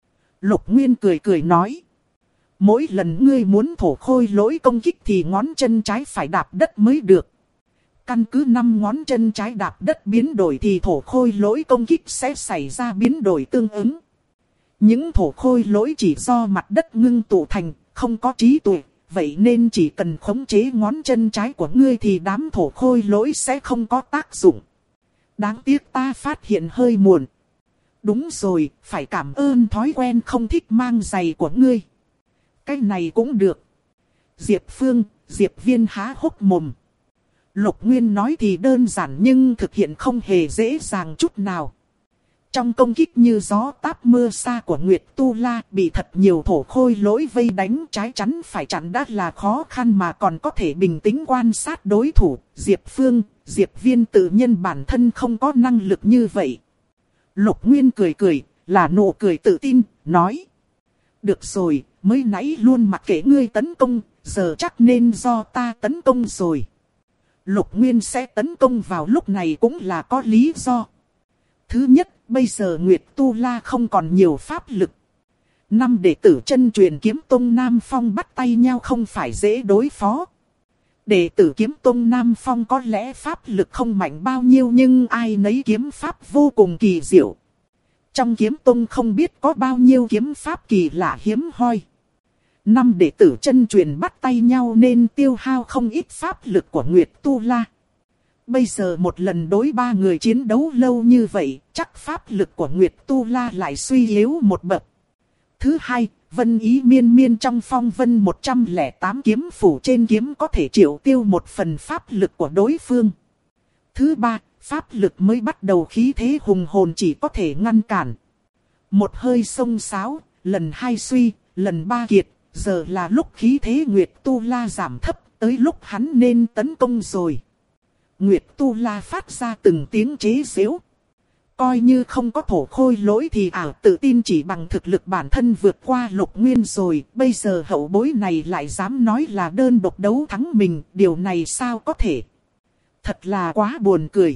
Lục Nguyên cười cười nói. Mỗi lần ngươi muốn thổ khôi lỗi công kích thì ngón chân trái phải đạp đất mới được. Căn cứ 5 ngón chân trái đạp đất biến đổi thì thổ khôi lỗi công kích sẽ xảy ra biến đổi tương ứng. Những thổ khôi lỗi chỉ do mặt đất ngưng tụ thành, không có trí tuệ. Vậy nên chỉ cần khống chế ngón chân trái của ngươi thì đám thổ khôi lỗi sẽ không có tác dụng. Đáng tiếc ta phát hiện hơi muộn. Đúng rồi, phải cảm ơn thói quen không thích mang giày của ngươi. Cái này cũng được. Diệp Phương, Diệp Viên há hốc mồm. Lục Nguyên nói thì đơn giản nhưng thực hiện không hề dễ dàng chút nào. Trong công kích như gió táp mưa xa của Nguyệt Tu La bị thật nhiều thổ khôi lỗi vây đánh trái chắn phải chắn đã là khó khăn mà còn có thể bình tĩnh quan sát đối thủ. Diệp Phương, Diệp Viên tự nhiên bản thân không có năng lực như vậy. Lục Nguyên cười cười, là nụ cười tự tin, nói. Được rồi, mới nãy luôn mặc kệ ngươi tấn công, giờ chắc nên do ta tấn công rồi. Lục Nguyên sẽ tấn công vào lúc này cũng là có lý do. Thứ nhất, bây giờ Nguyệt Tu La không còn nhiều pháp lực. 5 đệ tử chân truyền kiếm tông Nam Phong bắt tay nhau không phải dễ đối phó. Đệ tử kiếm tông Nam Phong có lẽ pháp lực không mạnh bao nhiêu nhưng ai nấy kiếm pháp vô cùng kỳ diệu. Trong kiếm tông không biết có bao nhiêu kiếm pháp kỳ lạ hiếm hoi. 5 đệ tử chân truyền bắt tay nhau nên tiêu hao không ít pháp lực của Nguyệt Tu La. Bây giờ một lần đối 3 người chiến đấu lâu như vậy, chắc pháp lực của Nguyệt Tu La lại suy yếu một bậc. Thứ hai, vân ý miên miên trong phong vân 108 kiếm phủ trên kiếm có thể triệu tiêu một phần pháp lực của đối phương. Thứ ba, pháp lực mới bắt đầu khí thế hùng hồn chỉ có thể ngăn cản. Một hơi xông xáo, lần 2 suy, lần 3 kiệt, giờ là lúc khí thế Nguyệt Tu La giảm thấp, tới lúc hắn nên tấn công rồi. Nguyệt Tu La phát ra từng tiếng chế giễu. Coi như không có thổ khôi lỗi thì ảo tự tin chỉ bằng thực lực bản thân vượt qua Lục Nguyên rồi. Bây giờ hậu bối này lại dám nói là đơn độc đấu thắng mình. Điều này sao có thể? Thật là quá buồn cười.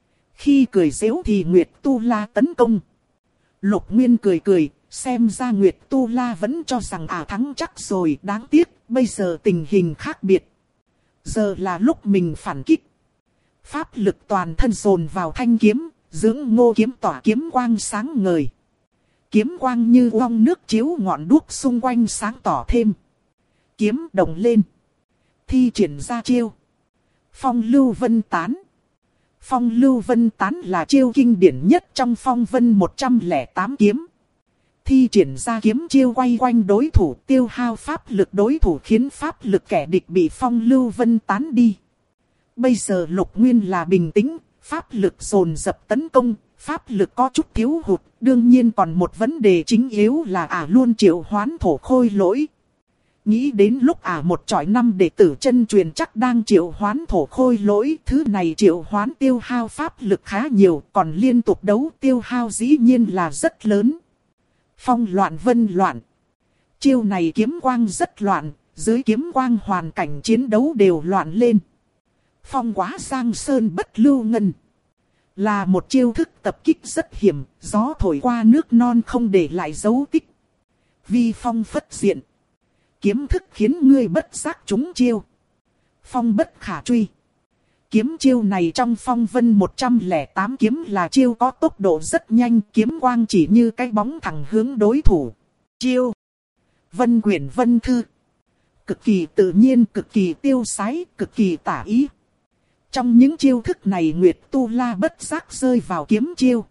Khi cười giễu thì Nguyệt Tu La tấn công. Lục Nguyên cười cười. Xem ra Nguyệt Tu La vẫn cho rằng thắng chắc rồi. Đáng tiếc bây giờ tình hình khác biệt. Giờ là lúc mình phản kích. Pháp lực toàn thân dồn vào thanh kiếm, dưỡng ngô kiếm tỏa kiếm quang sáng ngời. Kiếm quang như gong nước chiếu ngọn đuốc xung quanh sáng tỏ thêm. Kiếm động lên. Thi triển ra chiêu. Phong lưu vân tán. Phong lưu vân tán là chiêu kinh điển nhất trong phong vân 108 kiếm. Thi triển ra kiếm chiêu quay quanh đối thủ tiêu hao pháp lực đối thủ khiến pháp lực kẻ địch bị phong lưu vân tán đi. Bây giờ Lục Nguyên là bình tĩnh, pháp lực dồn dập tấn công, pháp lực có chút thiếu hụt, đương nhiên còn một vấn đề chính yếu là luôn triệu hoán thổ khôi lỗi. Nghĩ đến lúc một chọi 5 đệ tử chân truyền chắc đang triệu hoán thổ khôi lỗi, thứ này triệu hoán tiêu hao pháp lực khá nhiều, còn liên tục đấu tiêu hao dĩ nhiên là rất lớn. Phong loạn vân loạn. Chiêu này kiếm quang rất loạn, dưới kiếm quang hoàn cảnh chiến đấu đều loạn lên. Phong quá giang sơn bất lưu ngân. Là một chiêu thức tập kích rất hiểm, gió thổi qua nước non không để lại dấu tích. Vi phong phất diện. Kiếm thức khiến ngươi bất giác trúng chiêu. Phong bất khả truy. Kiếm chiêu này trong phong vân 108 kiếm là chiêu có tốc độ rất nhanh, kiếm quang chỉ như cái bóng thẳng hướng đối thủ. Chiêu. Vân quyển vân thư. Cực kỳ tự nhiên, cực kỳ tiêu sái, cực kỳ tả ý. Trong những chiêu thức này Nguyệt Tu La bất giác rơi vào kiếm chiêu.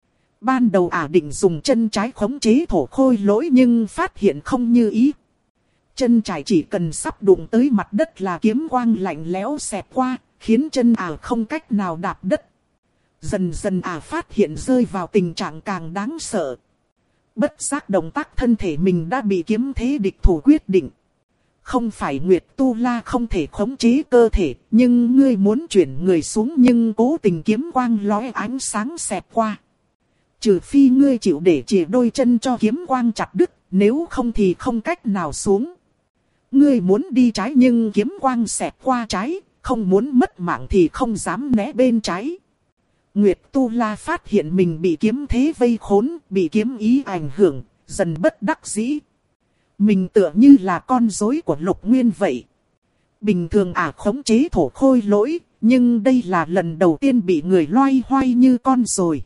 Ban đầu định dùng chân trái khống chế thổ khôi lỗi nhưng phát hiện không như ý. Chân trái chỉ cần sắp đụng tới mặt đất là kiếm quang lạnh lẽo xẹt qua, khiến chân không cách nào đạp đất. Dần dần phát hiện rơi vào tình trạng càng đáng sợ. Bất giác động tác thân thể mình đã bị kiếm thế địch thủ quyết định. Không phải Nguyệt Tu La không thể khống chế cơ thể, nhưng ngươi muốn chuyển người xuống nhưng cố tình kiếm quang lóe ánh sáng xẹt qua. Trừ phi ngươi chịu để chìa đôi chân cho kiếm quang chặt đứt, nếu không thì không cách nào xuống. Ngươi muốn đi trái nhưng kiếm quang xẹt qua trái, không muốn mất mạng thì không dám né bên trái. Nguyệt Tu La phát hiện mình bị kiếm thế vây khốn, bị kiếm ý ảnh hưởng, dần bất đắc dĩ. Mình tựa như là con rối của Lục Nguyên vậy. Bình thường khống chế thổ khôi lỗi, nhưng đây là lần đầu tiên bị người loay hoay như con rồi.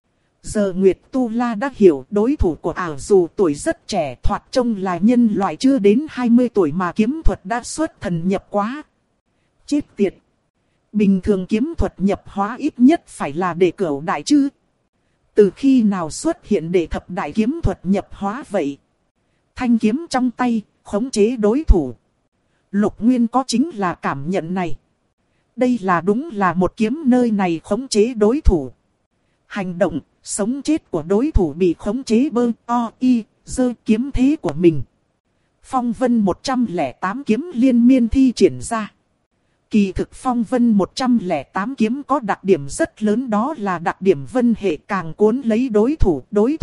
Giờ Nguyệt Tu La đã hiểu đối thủ của dù tuổi rất trẻ thoạt trông là nhân loại chưa đến 20 tuổi mà kiếm thuật đã xuất thần nhập quá. Chết tiệt! Bình thường kiếm thuật nhập hóa ít nhất phải là để cửu đại chứ. Từ khi nào xuất hiện để thập đại kiếm thuật nhập hóa vậy? Thanh kiếm trong tay, khống chế đối thủ. Lục Nguyên có chính là cảm nhận này. Đây là đúng là một kiếm nơi này khống chế đối thủ. Hành động, sống chết của đối thủ bị khống chế giơ kiếm thế của mình. Phong vân 108 kiếm liên miên thi triển ra. Kỳ thực phong vân 108 kiếm có đặc điểm rất lớn, đó là đặc điểm vân hệ càng cuốn lấy đối thủ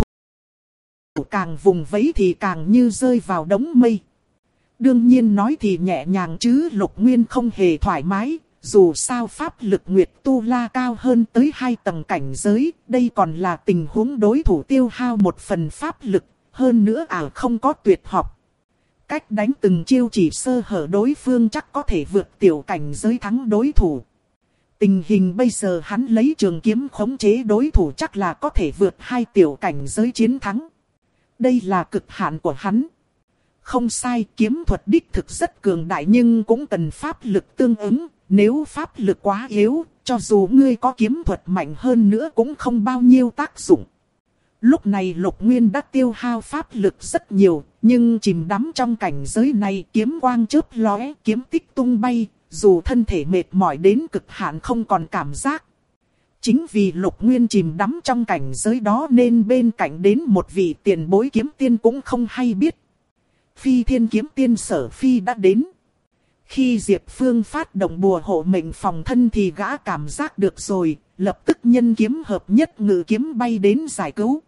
càng vùng vẫy thì càng như rơi vào đống mây. Đương nhiên nói thì nhẹ nhàng chứ Lục Nguyên không hề thoải mái, dù sao pháp lực Nguyệt Tu La cao hơn tới 2 tầng cảnh giới, đây còn là tình huống đối thủ tiêu hao một phần pháp lực, hơn nữa không có tuyệt học. Cách đánh từng chiêu chỉ sơ hở đối phương chắc có thể vượt tiểu cảnh giới thắng đối thủ. Tình hình bây giờ hắn lấy trường kiếm khống chế đối thủ chắc là có thể vượt 2 tiểu cảnh giới chiến thắng. Đây là cực hạn của hắn. Không sai, kiếm thuật đích thực rất cường đại nhưng cũng cần pháp lực tương ứng. Nếu pháp lực quá yếu, cho dù ngươi có kiếm thuật mạnh hơn nữa cũng không bao nhiêu tác dụng. Lúc này Lục Nguyên đã tiêu hao pháp lực rất nhiều, nhưng chìm đắm trong cảnh giới này, kiếm quang chớp lóe, kiếm tích tung bay, dù thân thể mệt mỏi đến cực hạn không còn cảm giác. Chính vì Lục Nguyên chìm đắm trong cảnh giới đó nên bên cạnh đến một vị tiền bối kiếm tiên cũng không hay biết. Phi Thiên kiếm tiên Sở Phi đã đến. Khi Diệp Phương phát động bùa hộ mệnh phòng thân thì gã cảm giác được rồi, lập tức nhân kiếm hợp nhất ngự kiếm bay đến giải cứu.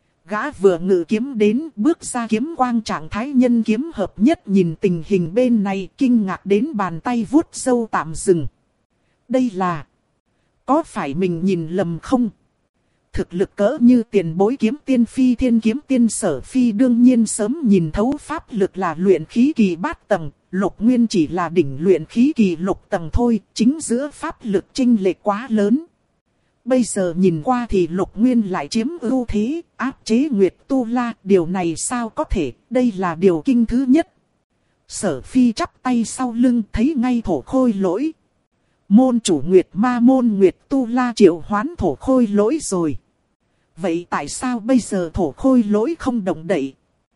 Gã vừa ngự kiếm đến bước ra kiếm quang trạng thái nhân kiếm hợp nhất, nhìn tình hình bên này kinh ngạc đến bàn tay vuốt râu tạm dừng. Đây là... Có phải mình nhìn lầm không? Thực lực cỡ như tiền bối kiếm tiên Phi Thiên kiếm tiên Sở Phi đương nhiên sớm nhìn thấu pháp lực là luyện khí kỳ bát tầng. Lục Nguyên chỉ là đỉnh luyện khí kỳ lục tầng thôi, chính giữa pháp lực chênh lệch quá lớn. Bây giờ nhìn qua thì Lục Nguyên lại chiếm ưu thế, áp chế Nguyệt Tu La, điều này sao có thể, đây là điều kinh thứ nhất. Sở Phi chắp tay sau lưng thấy ngay Thổ Khôi Lỗi. Môn chủ Nguyệt Ma môn Nguyệt Tu La triệu hoán Thổ Khôi Lỗi rồi. Vậy tại sao bây giờ Thổ Khôi Lỗi không động đậy?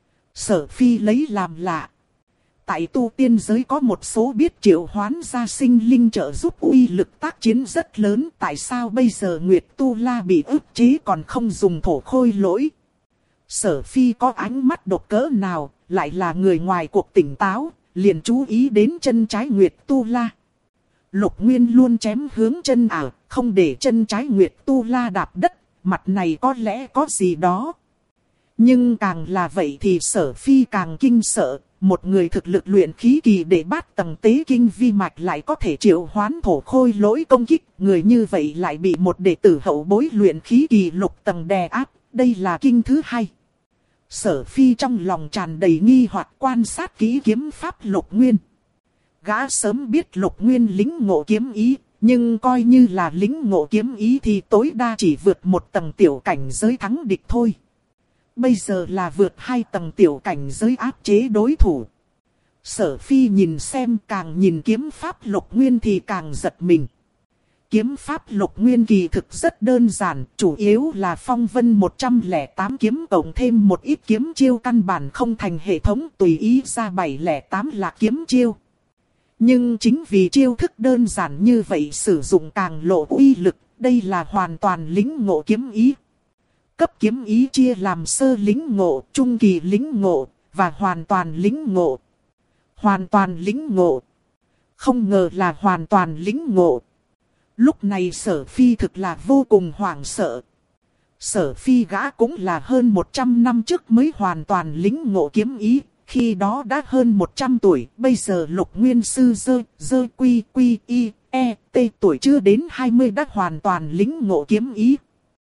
Sở Phi lấy làm lạ. Tại tu tiên giới có một số biết triệu hoán ra sinh linh trợ giúp uy lực tác chiến rất lớn. Tại sao bây giờ Nguyệt Tu La bị ức chế còn không dùng Thổ Khôi Lỗi? Sở Phi có ánh mắt độc cỡ nào, lại là người ngoài cuộc tỉnh táo, liền chú ý đến chân trái Nguyệt Tu La. Lục Nguyên luôn chém hướng chân không để chân trái Nguyệt Tu La đạp đất, mặt này có lẽ có gì đó. Nhưng càng là vậy thì Sở Phi càng kinh sợ. Một người thực lực luyện khí kỳ để bát tầng tế kinh vi mạch lại có thể triệu hoán Thổ Khôi Lỗi công kích. Người như vậy lại bị một đệ tử hậu bối luyện khí kỳ lục tầng đè áp. Đây là kinh thứ hai. Sở Phi trong lòng tràn đầy nghi hoặc quan sát kỹ kiếm pháp Lục Nguyên. Gã sớm biết Lục Nguyên lĩnh ngộ kiếm ý. Nhưng coi như là lĩnh ngộ kiếm ý thì tối đa chỉ vượt một tầng tiểu cảnh giới thắng địch thôi. Bây giờ là vượt 2 tầng tiểu cảnh giới áp chế đối thủ. Sở Phi nhìn xem, càng nhìn kiếm pháp Lục Nguyên thì càng giật mình. Kiếm pháp Lục Nguyên kỳ thực rất đơn giản, chủ yếu là phong vân 108 kiếm cộng thêm một ít kiếm chiêu căn bản không thành hệ thống, tùy ý ra 708 là kiếm chiêu. Nhưng chính vì chiêu thức đơn giản như vậy sử dụng càng lộ uy lực, đây là hoàn toàn lĩnh ngộ kiếm ý. Cấp kiếm ý chia làm sơ lĩnh ngộ, trung kỳ lĩnh ngộ, và hoàn toàn lĩnh ngộ. Hoàn toàn lĩnh ngộ. Không ngờ là hoàn toàn lĩnh ngộ. Lúc này Sở Phi thực là vô cùng hoảng sợ. Sở Phi gã cũng là hơn 100 năm trước mới hoàn toàn lĩnh ngộ kiếm ý. Khi đó đã hơn 100 tuổi, bây giờ Lục Nguyên sư dơ quy y t tuổi chưa đến 20 đã hoàn toàn lĩnh ngộ kiếm ý.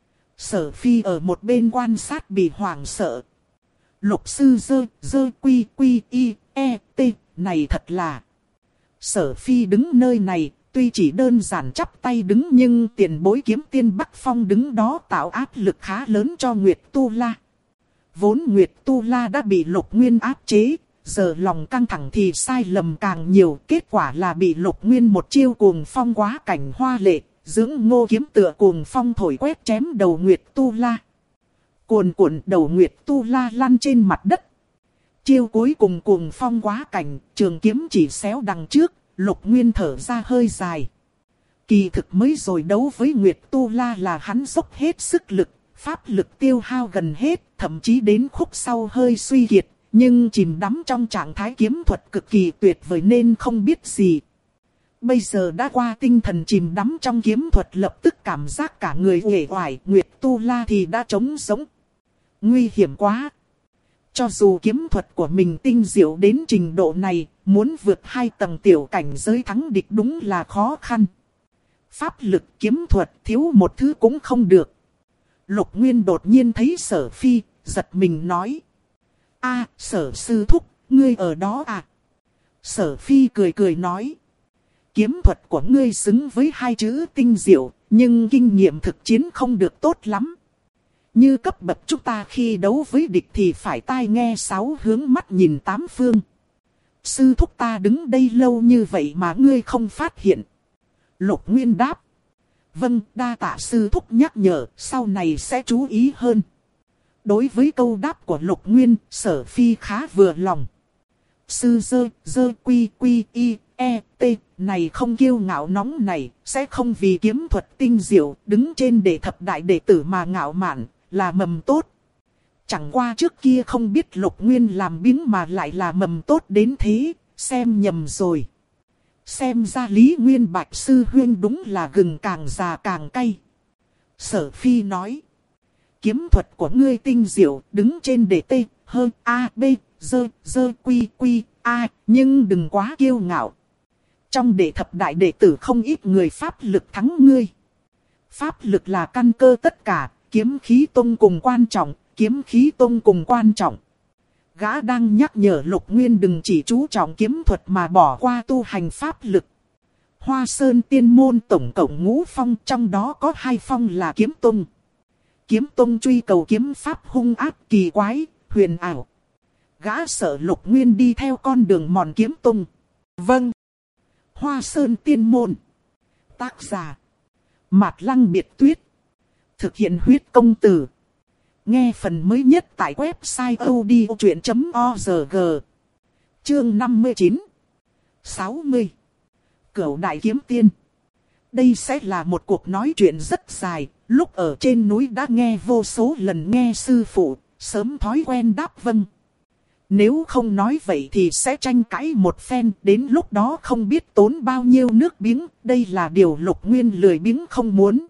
Sở Phi ở một bên quan sát bị hoảng sợ. Lục sư dơ quy y t này thật là. Sở Phi đứng nơi này, tuy chỉ đơn giản chắp tay đứng nhưng tiền bối kiếm tiên Bắc Phong đứng đó tạo áp lực khá lớn cho Nguyệt Tu La. Vốn Nguyệt Tu La đã bị Lục Nguyên áp chế, giờ lòng căng thẳng thì sai lầm càng nhiều. Kết quả là bị Lục Nguyên một chiêu cuồng phong quá cảnh hoa lệ, dưỡng ngô kiếm tựa cuồng phong thổi quét chém đầu Nguyệt Tu La. Cuồn cuộn đầu Nguyệt Tu La lăn trên mặt đất. Chiêu cuối cùng cuồng phong quá cảnh, trường kiếm chỉ xéo đằng trước, Lục Nguyên thở ra hơi dài. Kỳ thực mới rồi đấu với Nguyệt Tu La là hắn dốc hết sức lực, pháp lực tiêu hao gần hết, thậm chí đến khúc sau hơi suy kiệt, nhưng chìm đắm trong trạng thái kiếm thuật cực kỳ tuyệt vời nên không biết gì. Bây giờ đã qua tinh thần chìm đắm trong kiếm thuật, lập tức cảm giác cả người uể oải, Nguyệt Tu La thì đã trống rỗng. Nguy hiểm quá. Cho dù kiếm thuật của mình tinh diệu đến trình độ này, muốn vượt 2 tầng tiểu cảnh giới thắng địch đúng là khó khăn. Pháp lực kiếm thuật thiếu một thứ cũng không được. Lục Nguyên đột nhiên thấy Sở Phi, giật mình nói. A, Sở sư thúc, ngươi ở đó à? Sở Phi cười cười nói. Kiếm thuật của ngươi xứng với 2 chữ tinh diệu, nhưng kinh nghiệm thực chiến không được tốt lắm. Như cấp bậc chúng ta khi đấu với địch thì phải tai nghe 6 hướng, mắt nhìn 8 phương. Sư thúc ta đứng đây lâu như vậy mà ngươi không phát hiện. Lục Nguyên đáp. Vâng, đa tạ sư thúc nhắc nhở, sau này sẽ chú ý hơn. Đối với câu đáp của Lục Nguyên, Sở Phi khá vừa lòng. Sư dơ quy quy y e t này không kiêu ngạo nóng này, sẽ không vì kiếm thuật tinh diệu đứng trên đệ thập đại đệ tử mà ngạo mạn, là mầm tốt. Chẳng qua trước kia không biết Lục Nguyên làm biếng mà lại là mầm tốt đến thế, xem nhầm rồi. Xem ra Lý Nguyên Bạch sư huynh đúng là gừng càng già càng cay. Sở Phi nói. Kiếm thuật của ngươi tinh diệu, đứng trên đệ t, hơn a, b, dơ quy quy, a, nhưng đừng quá kiêu ngạo. Trong đệ thập đại đệ tử không ít người pháp lực thắng ngươi. Pháp lực là căn cơ tất cả, kiếm khí tông cùng quan trọng, kiếm khí tông cùng quan trọng. Gã đang nhắc nhở Lục Nguyên đừng chỉ chú trọng kiếm thuật mà bỏ qua tu hành pháp lực. Hoa Sơn tiên môn tổng cộng 5 phong, trong đó có 2 phong là kiếm tông. Kiếm tông truy cầu kiếm pháp hung ác kỳ quái, huyền ảo. Gã sợ Lục Nguyên đi theo con đường mòn kiếm tông. Vâng. Hoa Sơn tiên môn. Tác giả. Mạt Lăng Biệt Tuyết. Thực hiện huyết công từ. Nghe phần mới nhất tại website odchuyện.org. Chương 59. 60. Cửu Đại Kiếm Tiên. Đây sẽ là một cuộc nói chuyện rất dài. Lúc ở trên núi đã nghe vô số lần nghe sư phụ, sớm thói quen đáp vâng. Nếu không nói vậy thì sẽ tranh cãi một phen, đến lúc đó không biết tốn bao nhiêu nước miếng, đây là điều Lục Nguyên lười biếng không muốn.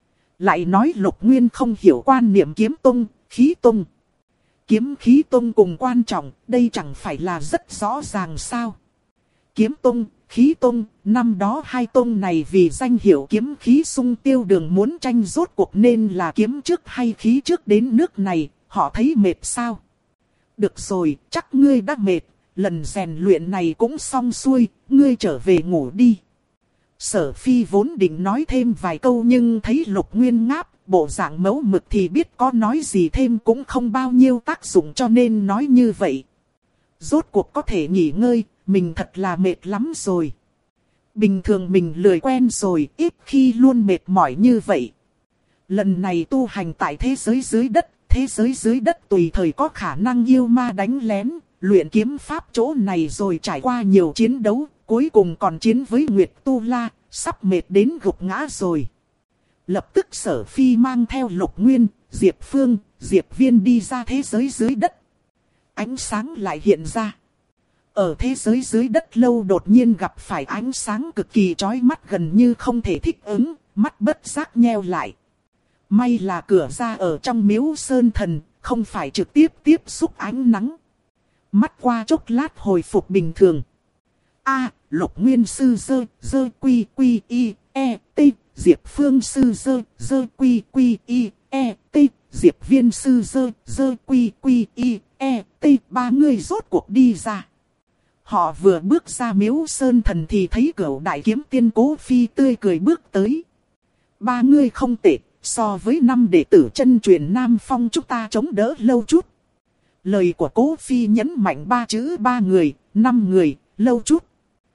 Lại nói Lục Nguyên không hiểu quan niệm kiếm tông, khí tông. Kiếm khí tông cùng quan trọng, đây chẳng phải là rất rõ ràng sao. Kiếm tông, khí tông, năm đó 2 tông này vì danh hiệu kiếm khí xung tiêu đường muốn tranh rốt cuộc nên là kiếm trước hay khí trước đến nước này, họ thấy mệt sao? Được rồi, chắc ngươi đã mệt, lần rèn luyện này cũng xong xuôi, ngươi trở về ngủ đi. Sở Phi vốn định nói thêm vài câu nhưng thấy Lục Nguyên ngáp, bộ dạng mẫu mực thì biết có nói gì thêm cũng không bao nhiêu tác dụng cho nên nói như vậy. Rốt cuộc có thể nghỉ ngơi, mình thật là mệt lắm rồi. Bình thường mình lười quen rồi, ít khi luôn mệt mỏi như vậy. Lần này tu hành tại thế giới dưới đất. Thế giới dưới đất tùy thời có khả năng yêu ma đánh lén, luyện kiếm pháp chỗ này rồi trải qua nhiều chiến đấu, cuối cùng còn chiến với Nguyệt Tu La, sắp mệt đến gục ngã rồi. Lập tức Sở Phi mang theo Lục Nguyên, Diệp Phương, Diệp Viên đi ra thế giới dưới đất. Ánh sáng lại hiện ra. Ở thế giới dưới đất lâu đột nhiên gặp phải ánh sáng cực kỳ chói mắt gần như không thể thích ứng, mắt bất giác nheo lại. May là cửa ra ở trong miếu sơn thần, không phải trực tiếp tiếp xúc ánh nắng. Mắt qua chốc lát hồi phục bình thường. A, Lục Nguyên sư dơ quy quy y e t, Diệp Phương sư dơ quy quy y e t, Diệp Viên sư dơ quy quy y e t, 3 người rốt cuộc đi ra. Họ vừa bước ra miếu sơn thần thì thấy Cửu Đại Kiếm Tiên Cố Phi tươi cười bước tới. 3 người không tệ. So với 5 đệ tử chân truyền Nam Phong chúng ta chống đỡ lâu chút. Lời của Cố Phi nhấn mạnh 3 chữ 3 người, 5 người, lâu chút.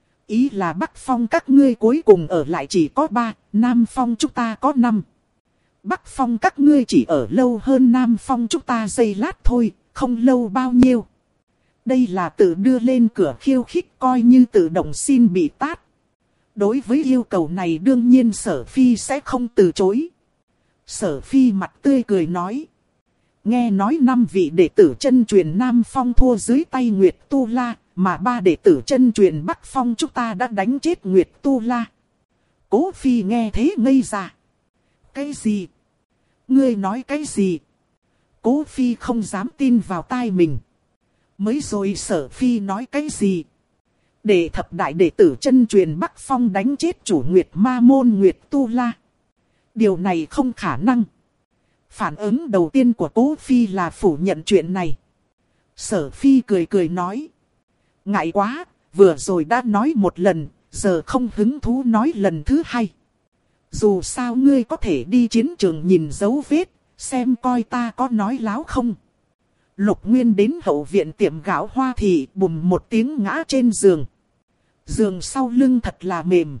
Ý là Bắc Phong các ngươi cuối cùng ở lại chỉ có 3, Nam Phong chúng ta có 5. Bắc Phong các ngươi chỉ ở lâu hơn Nam Phong chúng ta giây lát thôi, không lâu bao nhiêu. Đây là tự đưa lên cửa khiêu khích, coi như tự động xin bị tát. Đối với yêu cầu này đương nhiên Sở Phi sẽ không từ chối. Sở Phi mặt tươi cười nói. Nghe nói 5 vị đệ tử chân truyền Nam Phong thua dưới tay Nguyệt Tu La, mà 3 đệ tử chân truyền Bắc Phong chúng ta đã đánh chết Nguyệt Tu La. Cố Phi nghe thế ngây ra. Cái gì? Ngươi nói cái gì? Cố Phi không dám tin vào tai mình. Mới rồi Sở Phi nói cái gì? Để thập đại đệ tử chân truyền Bắc Phong đánh chết chủ Nguyệt Ma Môn Nguyệt Tu La. Điều này không khả năng. Phản ứng đầu tiên của Cố Phi là phủ nhận chuyện này. Sở Phi cười cười nói. Ngại quá, vừa rồi đã nói một lần, giờ không hứng thú nói lần thứ hai. Dù sao ngươi có thể đi chiến trường nhìn dấu vết, xem coi ta có nói láo không. Lục Nguyên đến hậu viện tiệm gạo Hoa Thị, bùm một tiếng ngã trên giường. Giường sau lưng thật là mềm.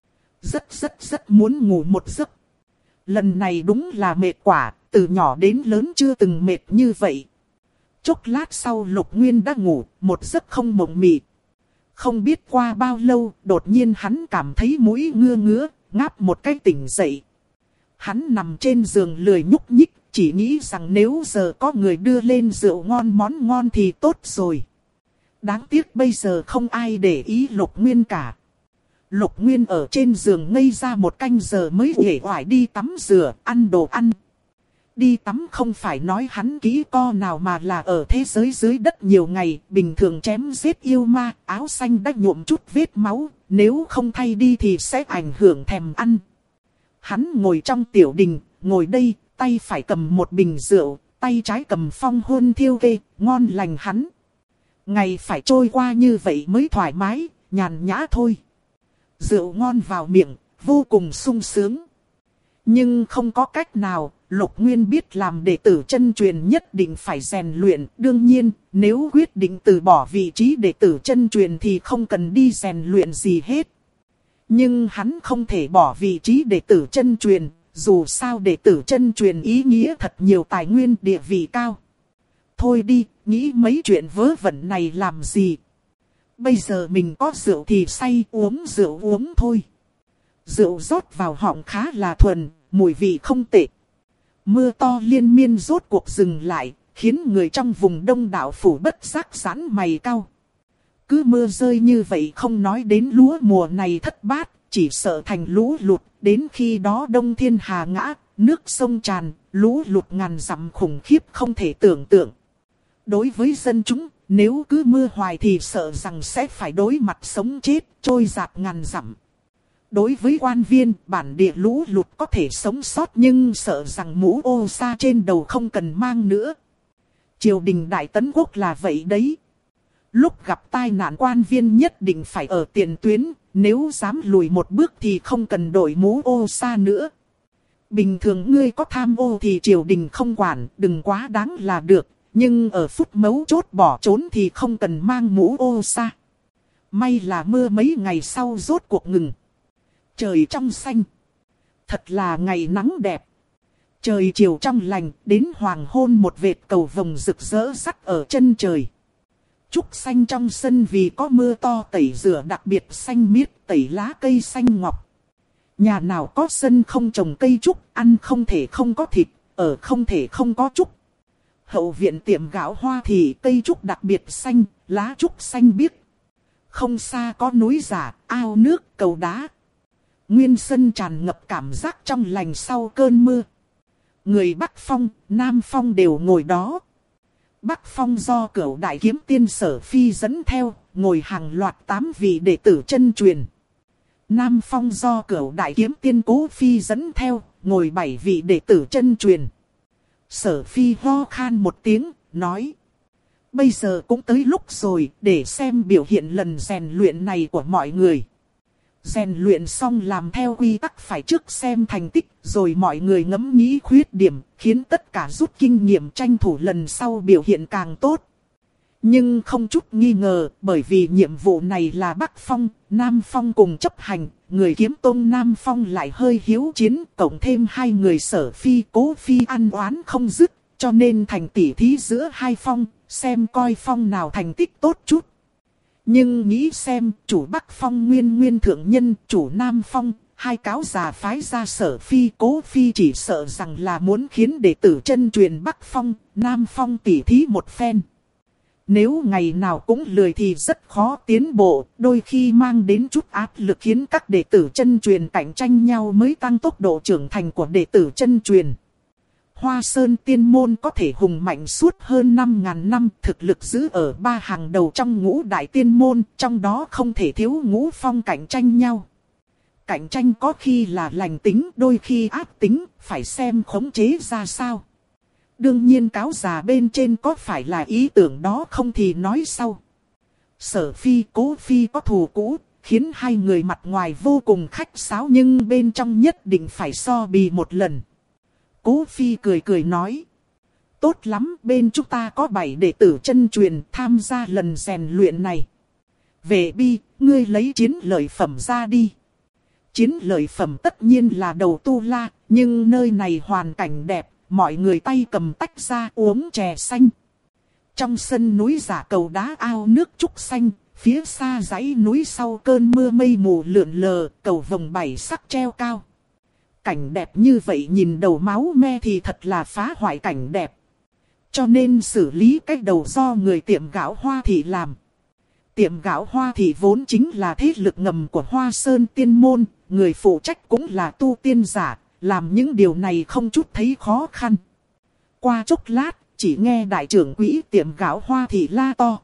Rất muốn ngủ một giấc. Lần này đúng là mệt quả, từ nhỏ đến lớn chưa từng mệt như vậy. Chốc lát sau Lục Nguyên đã ngủ, một giấc không mộng mị. Không biết qua bao lâu, đột nhiên hắn cảm thấy mũi ngứa ngứa, ngáp một cái tỉnh dậy. Hắn nằm trên giường lười nhúc nhích, chỉ nghĩ rằng nếu giờ có người đưa lên rượu ngon món ngon thì tốt rồi. Đáng tiếc bây giờ không ai để ý Lục Nguyên cả. Lục Nguyên ở trên giường ngây ra một canh giờ mới uể oải đi tắm rửa, ăn đồ ăn. Đi tắm không phải nói hắn kỹ co nào mà là ở thế giới dưới đất nhiều ngày, bình thường chém giết yêu ma, áo xanh đã nhuộm chút vết máu, nếu không thay đi thì sẽ ảnh hưởng thèm ăn. Hắn ngồi trong tiểu đình, ngồi đây, tay phải cầm một bình rượu, tay trái cầm phong hôn thiêu kê, ngon lành hắn. Ngày phải trôi qua như vậy mới thoải mái, nhàn nhã thôi. Rượu ngon vào miệng, vô cùng sung sướng. Nhưng không có cách nào, Lục Nguyên biết làm đệ tử chân truyền nhất định phải rèn luyện. Đương nhiên, nếu quyết định từ bỏ vị trí đệ tử chân truyền thì không cần đi rèn luyện gì hết. Nhưng hắn không thể bỏ vị trí đệ tử chân truyền, dù sao đệ tử chân truyền ý nghĩa thật nhiều tài nguyên địa vị cao. Thôi đi, nghĩ mấy chuyện vớ vẩn này làm gì. Bây giờ mình có rượu thì say, uống rượu uống thôi. Rượu rót vào họng khá là thuần, mùi vị không tệ. Mưa to liên miên rốt cuộc dừng lại, khiến người trong vùng đông đảo phủ bất giác giãn mày cau. Cứ mưa rơi như vậy không nói đến lúa mùa này thất bát, chỉ sợ thành lũ lụt. Đến khi đó đông thiên hà ngã, nước sông tràn, lũ lụt ngàn dặm khủng khiếp không thể tưởng tượng. Đối với dân chúng, nếu cứ mưa hoài thì sợ rằng sẽ phải đối mặt sống chết, trôi dạt ngàn dặm. Đối với quan viên, bản địa lũ lụt có thể sống sót nhưng sợ rằng mũ ô sa trên đầu không cần mang nữa. Triều đình Đại Tấn Quốc là vậy đấy. Lúc gặp tai nạn quan viên nhất định phải ở tiền tuyến, nếu dám lùi một bước thì không cần đội mũ ô sa nữa. Bình thường ngươi có tham ô thì triều đình không quản, đừng quá đáng là được. Nhưng ở phút mấu chốt bỏ trốn thì không cần mang mũ ô sa. May là mưa mấy ngày sau rốt cuộc ngừng. Trời trong xanh. Thật là ngày nắng đẹp. Trời chiều trong lành, đến hoàng hôn một vệt cầu vồng rực rỡ sắc ở chân trời. Trúc xanh trong sân vì có mưa to tẩy rửa đặc biệt xanh miết, tẩy lá cây xanh ngọc. Nhà nào có sân không trồng cây trúc, ăn không thể không có thịt, ở không thể không có trúc. Hậu viện tiệm gạo Hoa Thị, cây trúc đặc biệt xanh, lá trúc xanh biếc. Không xa có núi giả, ao nước, cầu đá. Nguyên sân tràn ngập cảm giác trong lành sau cơn mưa. Người Bắc Phong, Nam Phong đều ngồi đó. Bắc Phong do Cửu Đại Kiếm Tiên Sở Phi dẫn theo, ngồi hàng loạt 8 vị đệ tử chân truyền. Nam Phong do Cửu Đại Kiếm Tiên Cố Phi dẫn theo, ngồi 7 vị đệ tử chân truyền. Sở Phi ho khan một tiếng, nói. Bây giờ cũng tới lúc rồi, để xem biểu hiện lần rèn luyện này của mọi người. Rèn luyện xong làm theo quy tắc phải trước xem thành tích, rồi mọi người ngẫm nghĩ khuyết điểm, khiến tất cả rút kinh nghiệm tranh thủ lần sau biểu hiện càng tốt. Nhưng không chút nghi ngờ, bởi vì nhiệm vụ này là Bắc Phong, Nam Phong cùng chấp hành, người kiếm tôn Nam Phong lại hơi hiếu chiến, cộng thêm hai người Sở Phi Cố Phi ăn oán không dứt, cho nên thành tỉ thí giữa hai phong, xem coi phong nào thành tích tốt chút. Nhưng nghĩ xem, chủ Bắc Phong nguyên thượng nhân, chủ Nam Phong, hai cáo già phái ra Sở Phi Cố Phi chỉ sợ rằng là muốn khiến đệ tử chân truyền Bắc Phong, Nam Phong tỉ thí một phen. Nếu ngày nào cũng lười thì rất khó tiến bộ, đôi khi mang đến chút áp lực khiến các đệ tử chân truyền cạnh tranh nhau mới tăng tốc độ trưởng thành của đệ tử chân truyền. Hoa Sơn Tiên Môn có thể hùng mạnh suốt hơn 5.000 năm, thực lực giữ ở ba hàng đầu trong ngũ đại tiên môn, trong đó không thể thiếu ngũ phong cạnh tranh nhau. Cạnh tranh có khi là lành tính, đôi khi ác tính, phải xem khống chế ra sao. Đương nhiên cáo già bên trên có phải là ý tưởng đó không thì nói sau. Sở Phi Cố Phi có thù cũ, khiến hai người mặt ngoài vô cùng khách sáo nhưng bên trong nhất định phải so bì một lần. Cố Phi cười nói. Tốt lắm, bên chúng ta có 7 đệ tử chân truyền tham gia lần rèn luyện này. Về Bi, ngươi lấy chiến lợi phẩm ra đi. Chiến lợi phẩm tất nhiên là đầu tu la, nhưng nơi này hoàn cảnh đẹp, mọi người tay cầm tách ra uống chè xanh. Trong sân núi giả cầu đá ao nước trúc xanh, phía xa dãy núi sau cơn mưa mây mù lượn lờ, cầu vồng 7 sắc treo cao. Cảnh đẹp như vậy nhìn đầu máu me thì thật là phá hoại cảnh đẹp. Cho nên xử lý cái đầu do người tiệm gạo Hoa Thị làm. Tiệm gạo Hoa Thị vốn chính là thế lực ngầm của Hoa Sơn Tiên Môn, người phụ trách cũng là tu tiên giả, làm những điều này không chút thấy khó khăn. Qua chốc lát, chỉ nghe đại trưởng quỹ tiệm gạo Hoa Thị la to.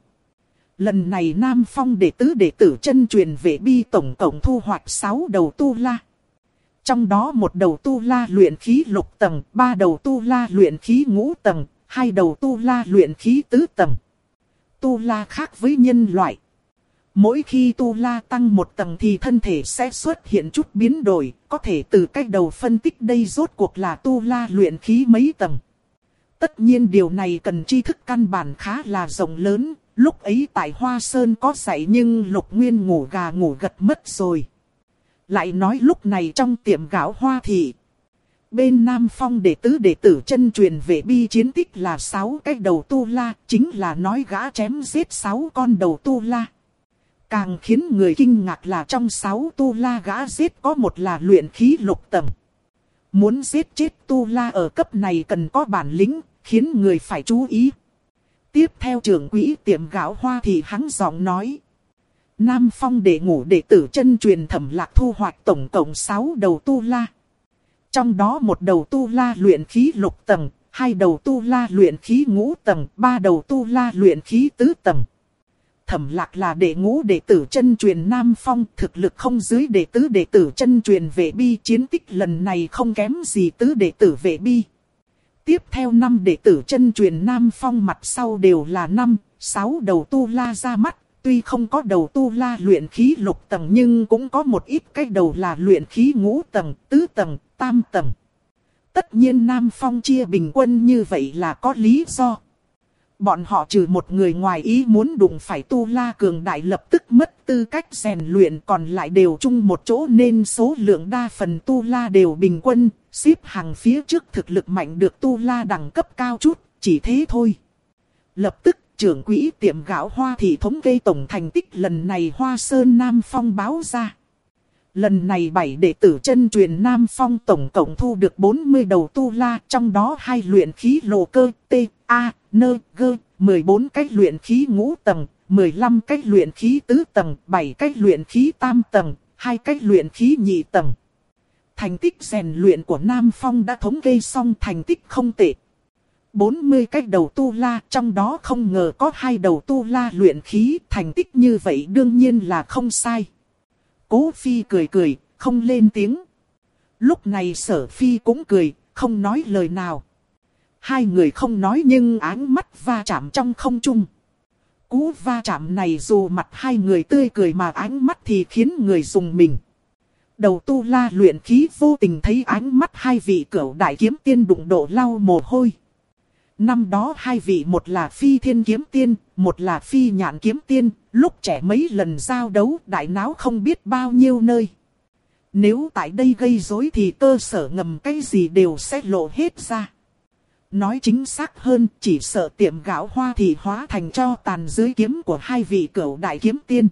Lần này Nam Phong đệ tử chân truyền Vệ Bi tổng cộng thu hoạch 6 đầu tu la. Trong đó một đầu tu la luyện khí lục tầng, 3 đầu tu la luyện khí ngũ tầng, 2 đầu tu la luyện khí tứ tầng. Tu la khác với nhân loại. Mỗi khi tu la tăng một tầng thì thân thể sẽ xuất hiện chút biến đổi, có thể từ cách đầu phân tích đây rốt cuộc là tu la luyện khí mấy tầng. Tất nhiên điều này cần tri thức căn bản khá là rộng lớn, lúc ấy tại Hoa Sơn có dạy nhưng Lục Nguyên ngủ gà ngủ gật mất rồi. Lại nói lúc này trong tiệm gạo Hoa Thị, bên Nam Phong đệ tử chân truyền Vệ Bi chiến tích là 6 cái đầu tu la, chính là nói gã chém giết 6 con đầu tu la. Càng khiến người kinh ngạc là trong 6 tu la gã giết có một là luyện khí lục tầng. Muốn giết chết tu la ở cấp này cần có bản lĩnh, khiến người phải chú ý. Tiếp theo trưởng quỹ tiệm gạo Hoa Thị hắn giọng nói. Nam Phong đệ tử chân truyền Thẩm Lạc thu hoạch tổng cộng 6 đầu tu la. Trong đó một đầu tu la luyện khí lục tầng, 2 đầu tu la luyện khí ngũ tầng, 3 đầu tu la luyện khí tứ tầng. Thẩm Lạc là đệ tử chân truyền Nam Phong, thực lực không dưới đệ tử chân truyền Vệ Bi, chiến tích lần này không kém gì tứ đệ tử Vệ Bi. Tiếp theo 5 đệ tử chân truyền Nam Phong mặt sau đều là 5, 6 đầu tu la ra mắt. Tuy không có đầu tu la luyện khí lục tầng nhưng cũng có một ít cái đầu là luyện khí ngũ tầng, tứ tầng, tam tầng. Tất nhiên Nam Phong chia bình quân như vậy là có lý do. Bọn họ trừ một người ngoài ý muốn đụng phải tu la cường đại lập tức mất tư cách rèn luyện, còn lại đều chung một chỗ nên số lượng đa phần tu la đều bình quân, xếp hàng phía trước thực lực mạnh được tu la đẳng cấp cao chút, chỉ thế thôi. Lập tức trưởng quỹ tiệm gạo Hoa Thị thống kê tổng thành tích lần này Hoa Sơn Nam Phong báo ra. Lần này 7 đệ tử chân truyền Nam Phong tổng cộng thu được 40 đầu tu la, trong đó 2 luyện khí lô cơ, T, A, N, G, 14 cái luyện khí ngũ tầng, 15 cái luyện khí tứ tầng, 7 cái luyện khí tam tầng, 2 cái luyện khí nhị tầng. Thành tích rèn luyện của Nam Phong đã thống kê xong, thành tích không tệ. 40 cái đầu tu la, trong đó không ngờ có 2 đầu tu la luyện khí, thành tích như vậy đương nhiên là không sai. Cố Phi cười, không lên tiếng. Lúc này Sở Phi cũng cười, không nói lời nào. Hai người không nói nhưng ánh mắt va chạm trong không trung. Cú va chạm này dù mặt hai người tươi cười mà ánh mắt thì khiến người rùng mình. Đầu tu la luyện khí vô tình thấy ánh mắt hai vị cửu đại kiếm tiên đụng độ lau mồ hôi. Năm đó hai vị một là Phi Thiên kiếm tiên, một là Phi Nhạn kiếm tiên, lúc trẻ mấy lần giao đấu đại náo không biết bao nhiêu nơi. Nếu tại đây gây rối thì cơ sở ngầm cái gì đều sẽ lộ hết ra. Nói chính xác hơn, chỉ sợ tiệm gạo Hoa thì hóa thành tro tàn dưới kiếm của hai vị cửu đại kiếm tiên.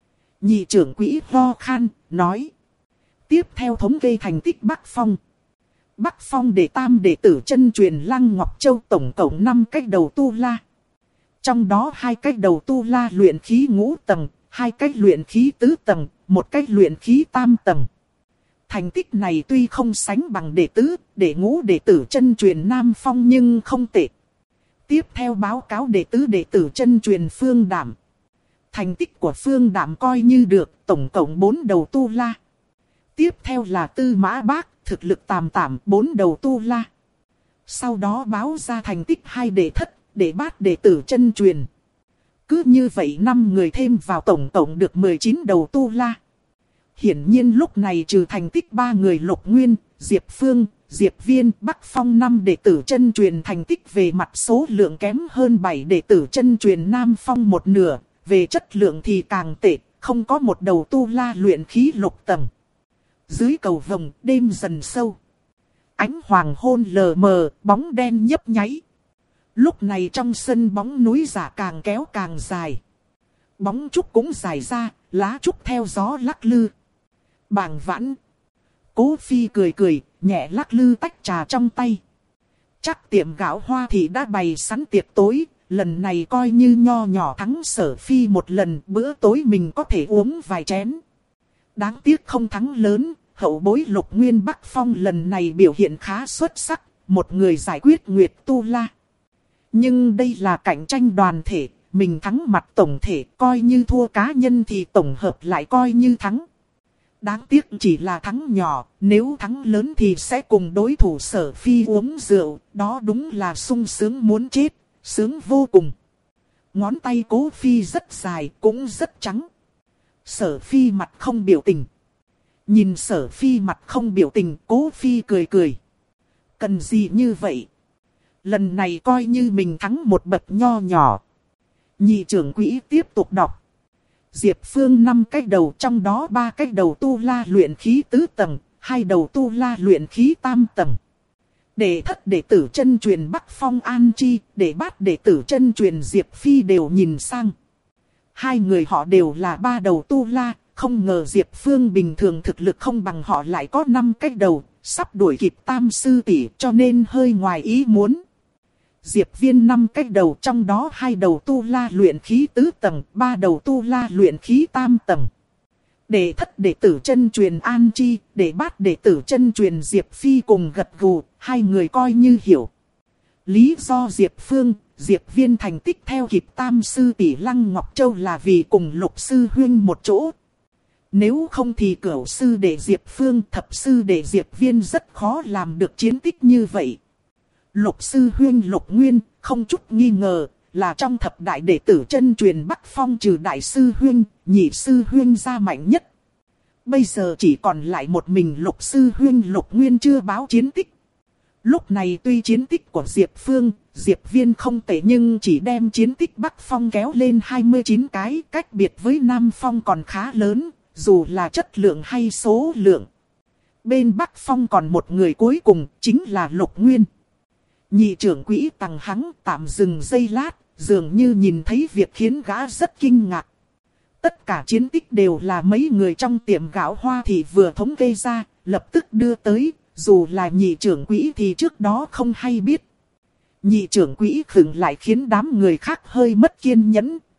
Nhị trưởng quỹ ho khan, nói. Tiếp theo thống kê thành tích Bắc Phong. Bắc Phong đệ tam đệ tử chân truyền Lăng Ngọc Châu tổng cộng 5 cái đầu tu la. Trong đó 2 cái đầu tu la luyện khí ngũ tầng, 2 cái luyện khí tứ tầng, 1 cái luyện khí tam tầng. Thành tích này tuy không sánh bằng đệ tứ, đệ ngũ đệ tử chân truyền Nam Phong nhưng không tệ. Tiếp theo báo cáo đệ tứ đệ tử chân truyền Phương Đảm. Thành tích của Phương Đảm coi như được, tổng cộng 4 đầu tu la. Tiếp theo là Tư Mã Bác, thực lực tạm tạm 4 đầu tu la. Sau đó báo ra thành tích 2 đệ thất, đệ bát đệ tử chân truyền. Cứ như vậy 5 người thêm vào tổng cộng được 19 đầu tu la. Hiển nhiên lúc này trừ thành tích 3 người Lục Nguyên, Diệp Phương, Diệp Viên, Bắc Phong 5 đệ tử chân truyền thành tích về mặt số lượng kém hơn 7 đệ tử chân truyền Nam Phong một nửa, về chất lượng thì càng tệ, không có một đầu tu la luyện khí lục tầng. Dưới cầu vồng đêm dần sâu. Ánh hoàng hôn lờ mờ, bóng đen nhấp nháy. Lúc này trong sân bóng núi giả càng kéo càng dài. Bóng trúc cũng dài ra, lá trúc theo gió lắc lư. Bàng vãn. Cố Phi cười cười, nhẹ lắc lư tách trà trong tay. Chắc tiệm gạo Hoa thì đã bày sẵn tiệc tối, lần này coi như nho nhỏ thắng Sở Phi một lần, bữa tối mình có thể uống vài chén. Đáng tiếc không thắng lớn, hậu bối Lục Nguyên Bắc Phong lần này biểu hiện khá xuất sắc, một người giải quyết Nguyệt Tu La. Nhưng đây là cạnh tranh đoàn thể, mình thắng mặt tổng thể, coi như thua cá nhân thì tổng hợp lại coi như thắng. Đáng tiếc chỉ là thắng nhỏ, nếu thắng lớn thì sẽ cùng đối thủ Sở Phi uống rượu, đó đúng là sung sướng muốn chết, sướng vô cùng. Ngón tay Cố Phi rất dài, cũng rất trắng. Sở Phi mặt không biểu tình. Nhìn Sở Phi mặt không biểu tình, Cố Phi cười cười. Cần gì như vậy? Lần này coi như mình thắng một bậc nho nhỏ. Nhị trưởng quỹ tiếp tục đọc. Diệp Phương 5 cái đầu, trong đó 3 cái đầu tu la luyện khí tứ tầng, 2 đầu tu la luyện khí tam tầng. Đệ thất đệ tử chân truyền Bắc Phong An Chi, đệ bát đệ tử chân truyền Diệp Phi đều nhìn sang. 2 người họ đều là 3 đầu tu la, không ngờ Diệp Phương bình thường thực lực không bằng họ lại có 5 cái đầu, sắp đuổi kịp tam sư tỷ cho nên hơi ngoài ý muốn. Diệp Viên 5 cái đầu, trong đó 2 đầu tu la luyện khí tứ tầng, 3 đầu tu la luyện khí tam tầng. Đệ thất đệ tử chân truyền An Chi, đệ bát đệ tử chân truyền Diệp Phi cùng gật gù, 2 người coi như hiểu. Lý do Diệp Phương, Diệp Viên thành tích theo kịp tam sư tỷ Lăng Ngọc Châu là vì cùng Lục sư huyên một chỗ. Nếu không thì cửu sư đệ Diệp Phương, thập sư đệ Diệp Viên rất khó làm được chiến tích như vậy. Lục sư huyên Lục Nguyên, không chút nghi ngờ, là trong thập đại đệ tử chân truyền Bắc Phong trừ đại sư huyên, nhị sư huyên ra mạnh nhất. Bây giờ chỉ còn lại một mình Lục sư huyên Lục Nguyên chưa báo chiến tích. Lúc này tuy chiến tích của Diệp Phương, Diệp Viên không tệ nhưng chỉ đem chiến tích Bắc Phong kéo lên 29 cái, cách biệt với Nam Phong còn khá lớn, dù là chất lượng hay số lượng. Bên Bắc Phong còn một người cuối cùng, chính là Lục Nguyên. Nhị trưởng quỹ Tằng Hắng tạm dừng giây lát, dường như nhìn thấy việc khiến gã rất kinh ngạc. Tất cả chiến tích đều là mấy người trong tiệm gạo Hoa thì vừa thống kê ra, lập tức đưa tới, dù là nhị trưởng quỹ thì trước đó không hay biết. Nhị trưởng quỹ khựng lại khiến đám người khác hơi mất kiên nhẫn,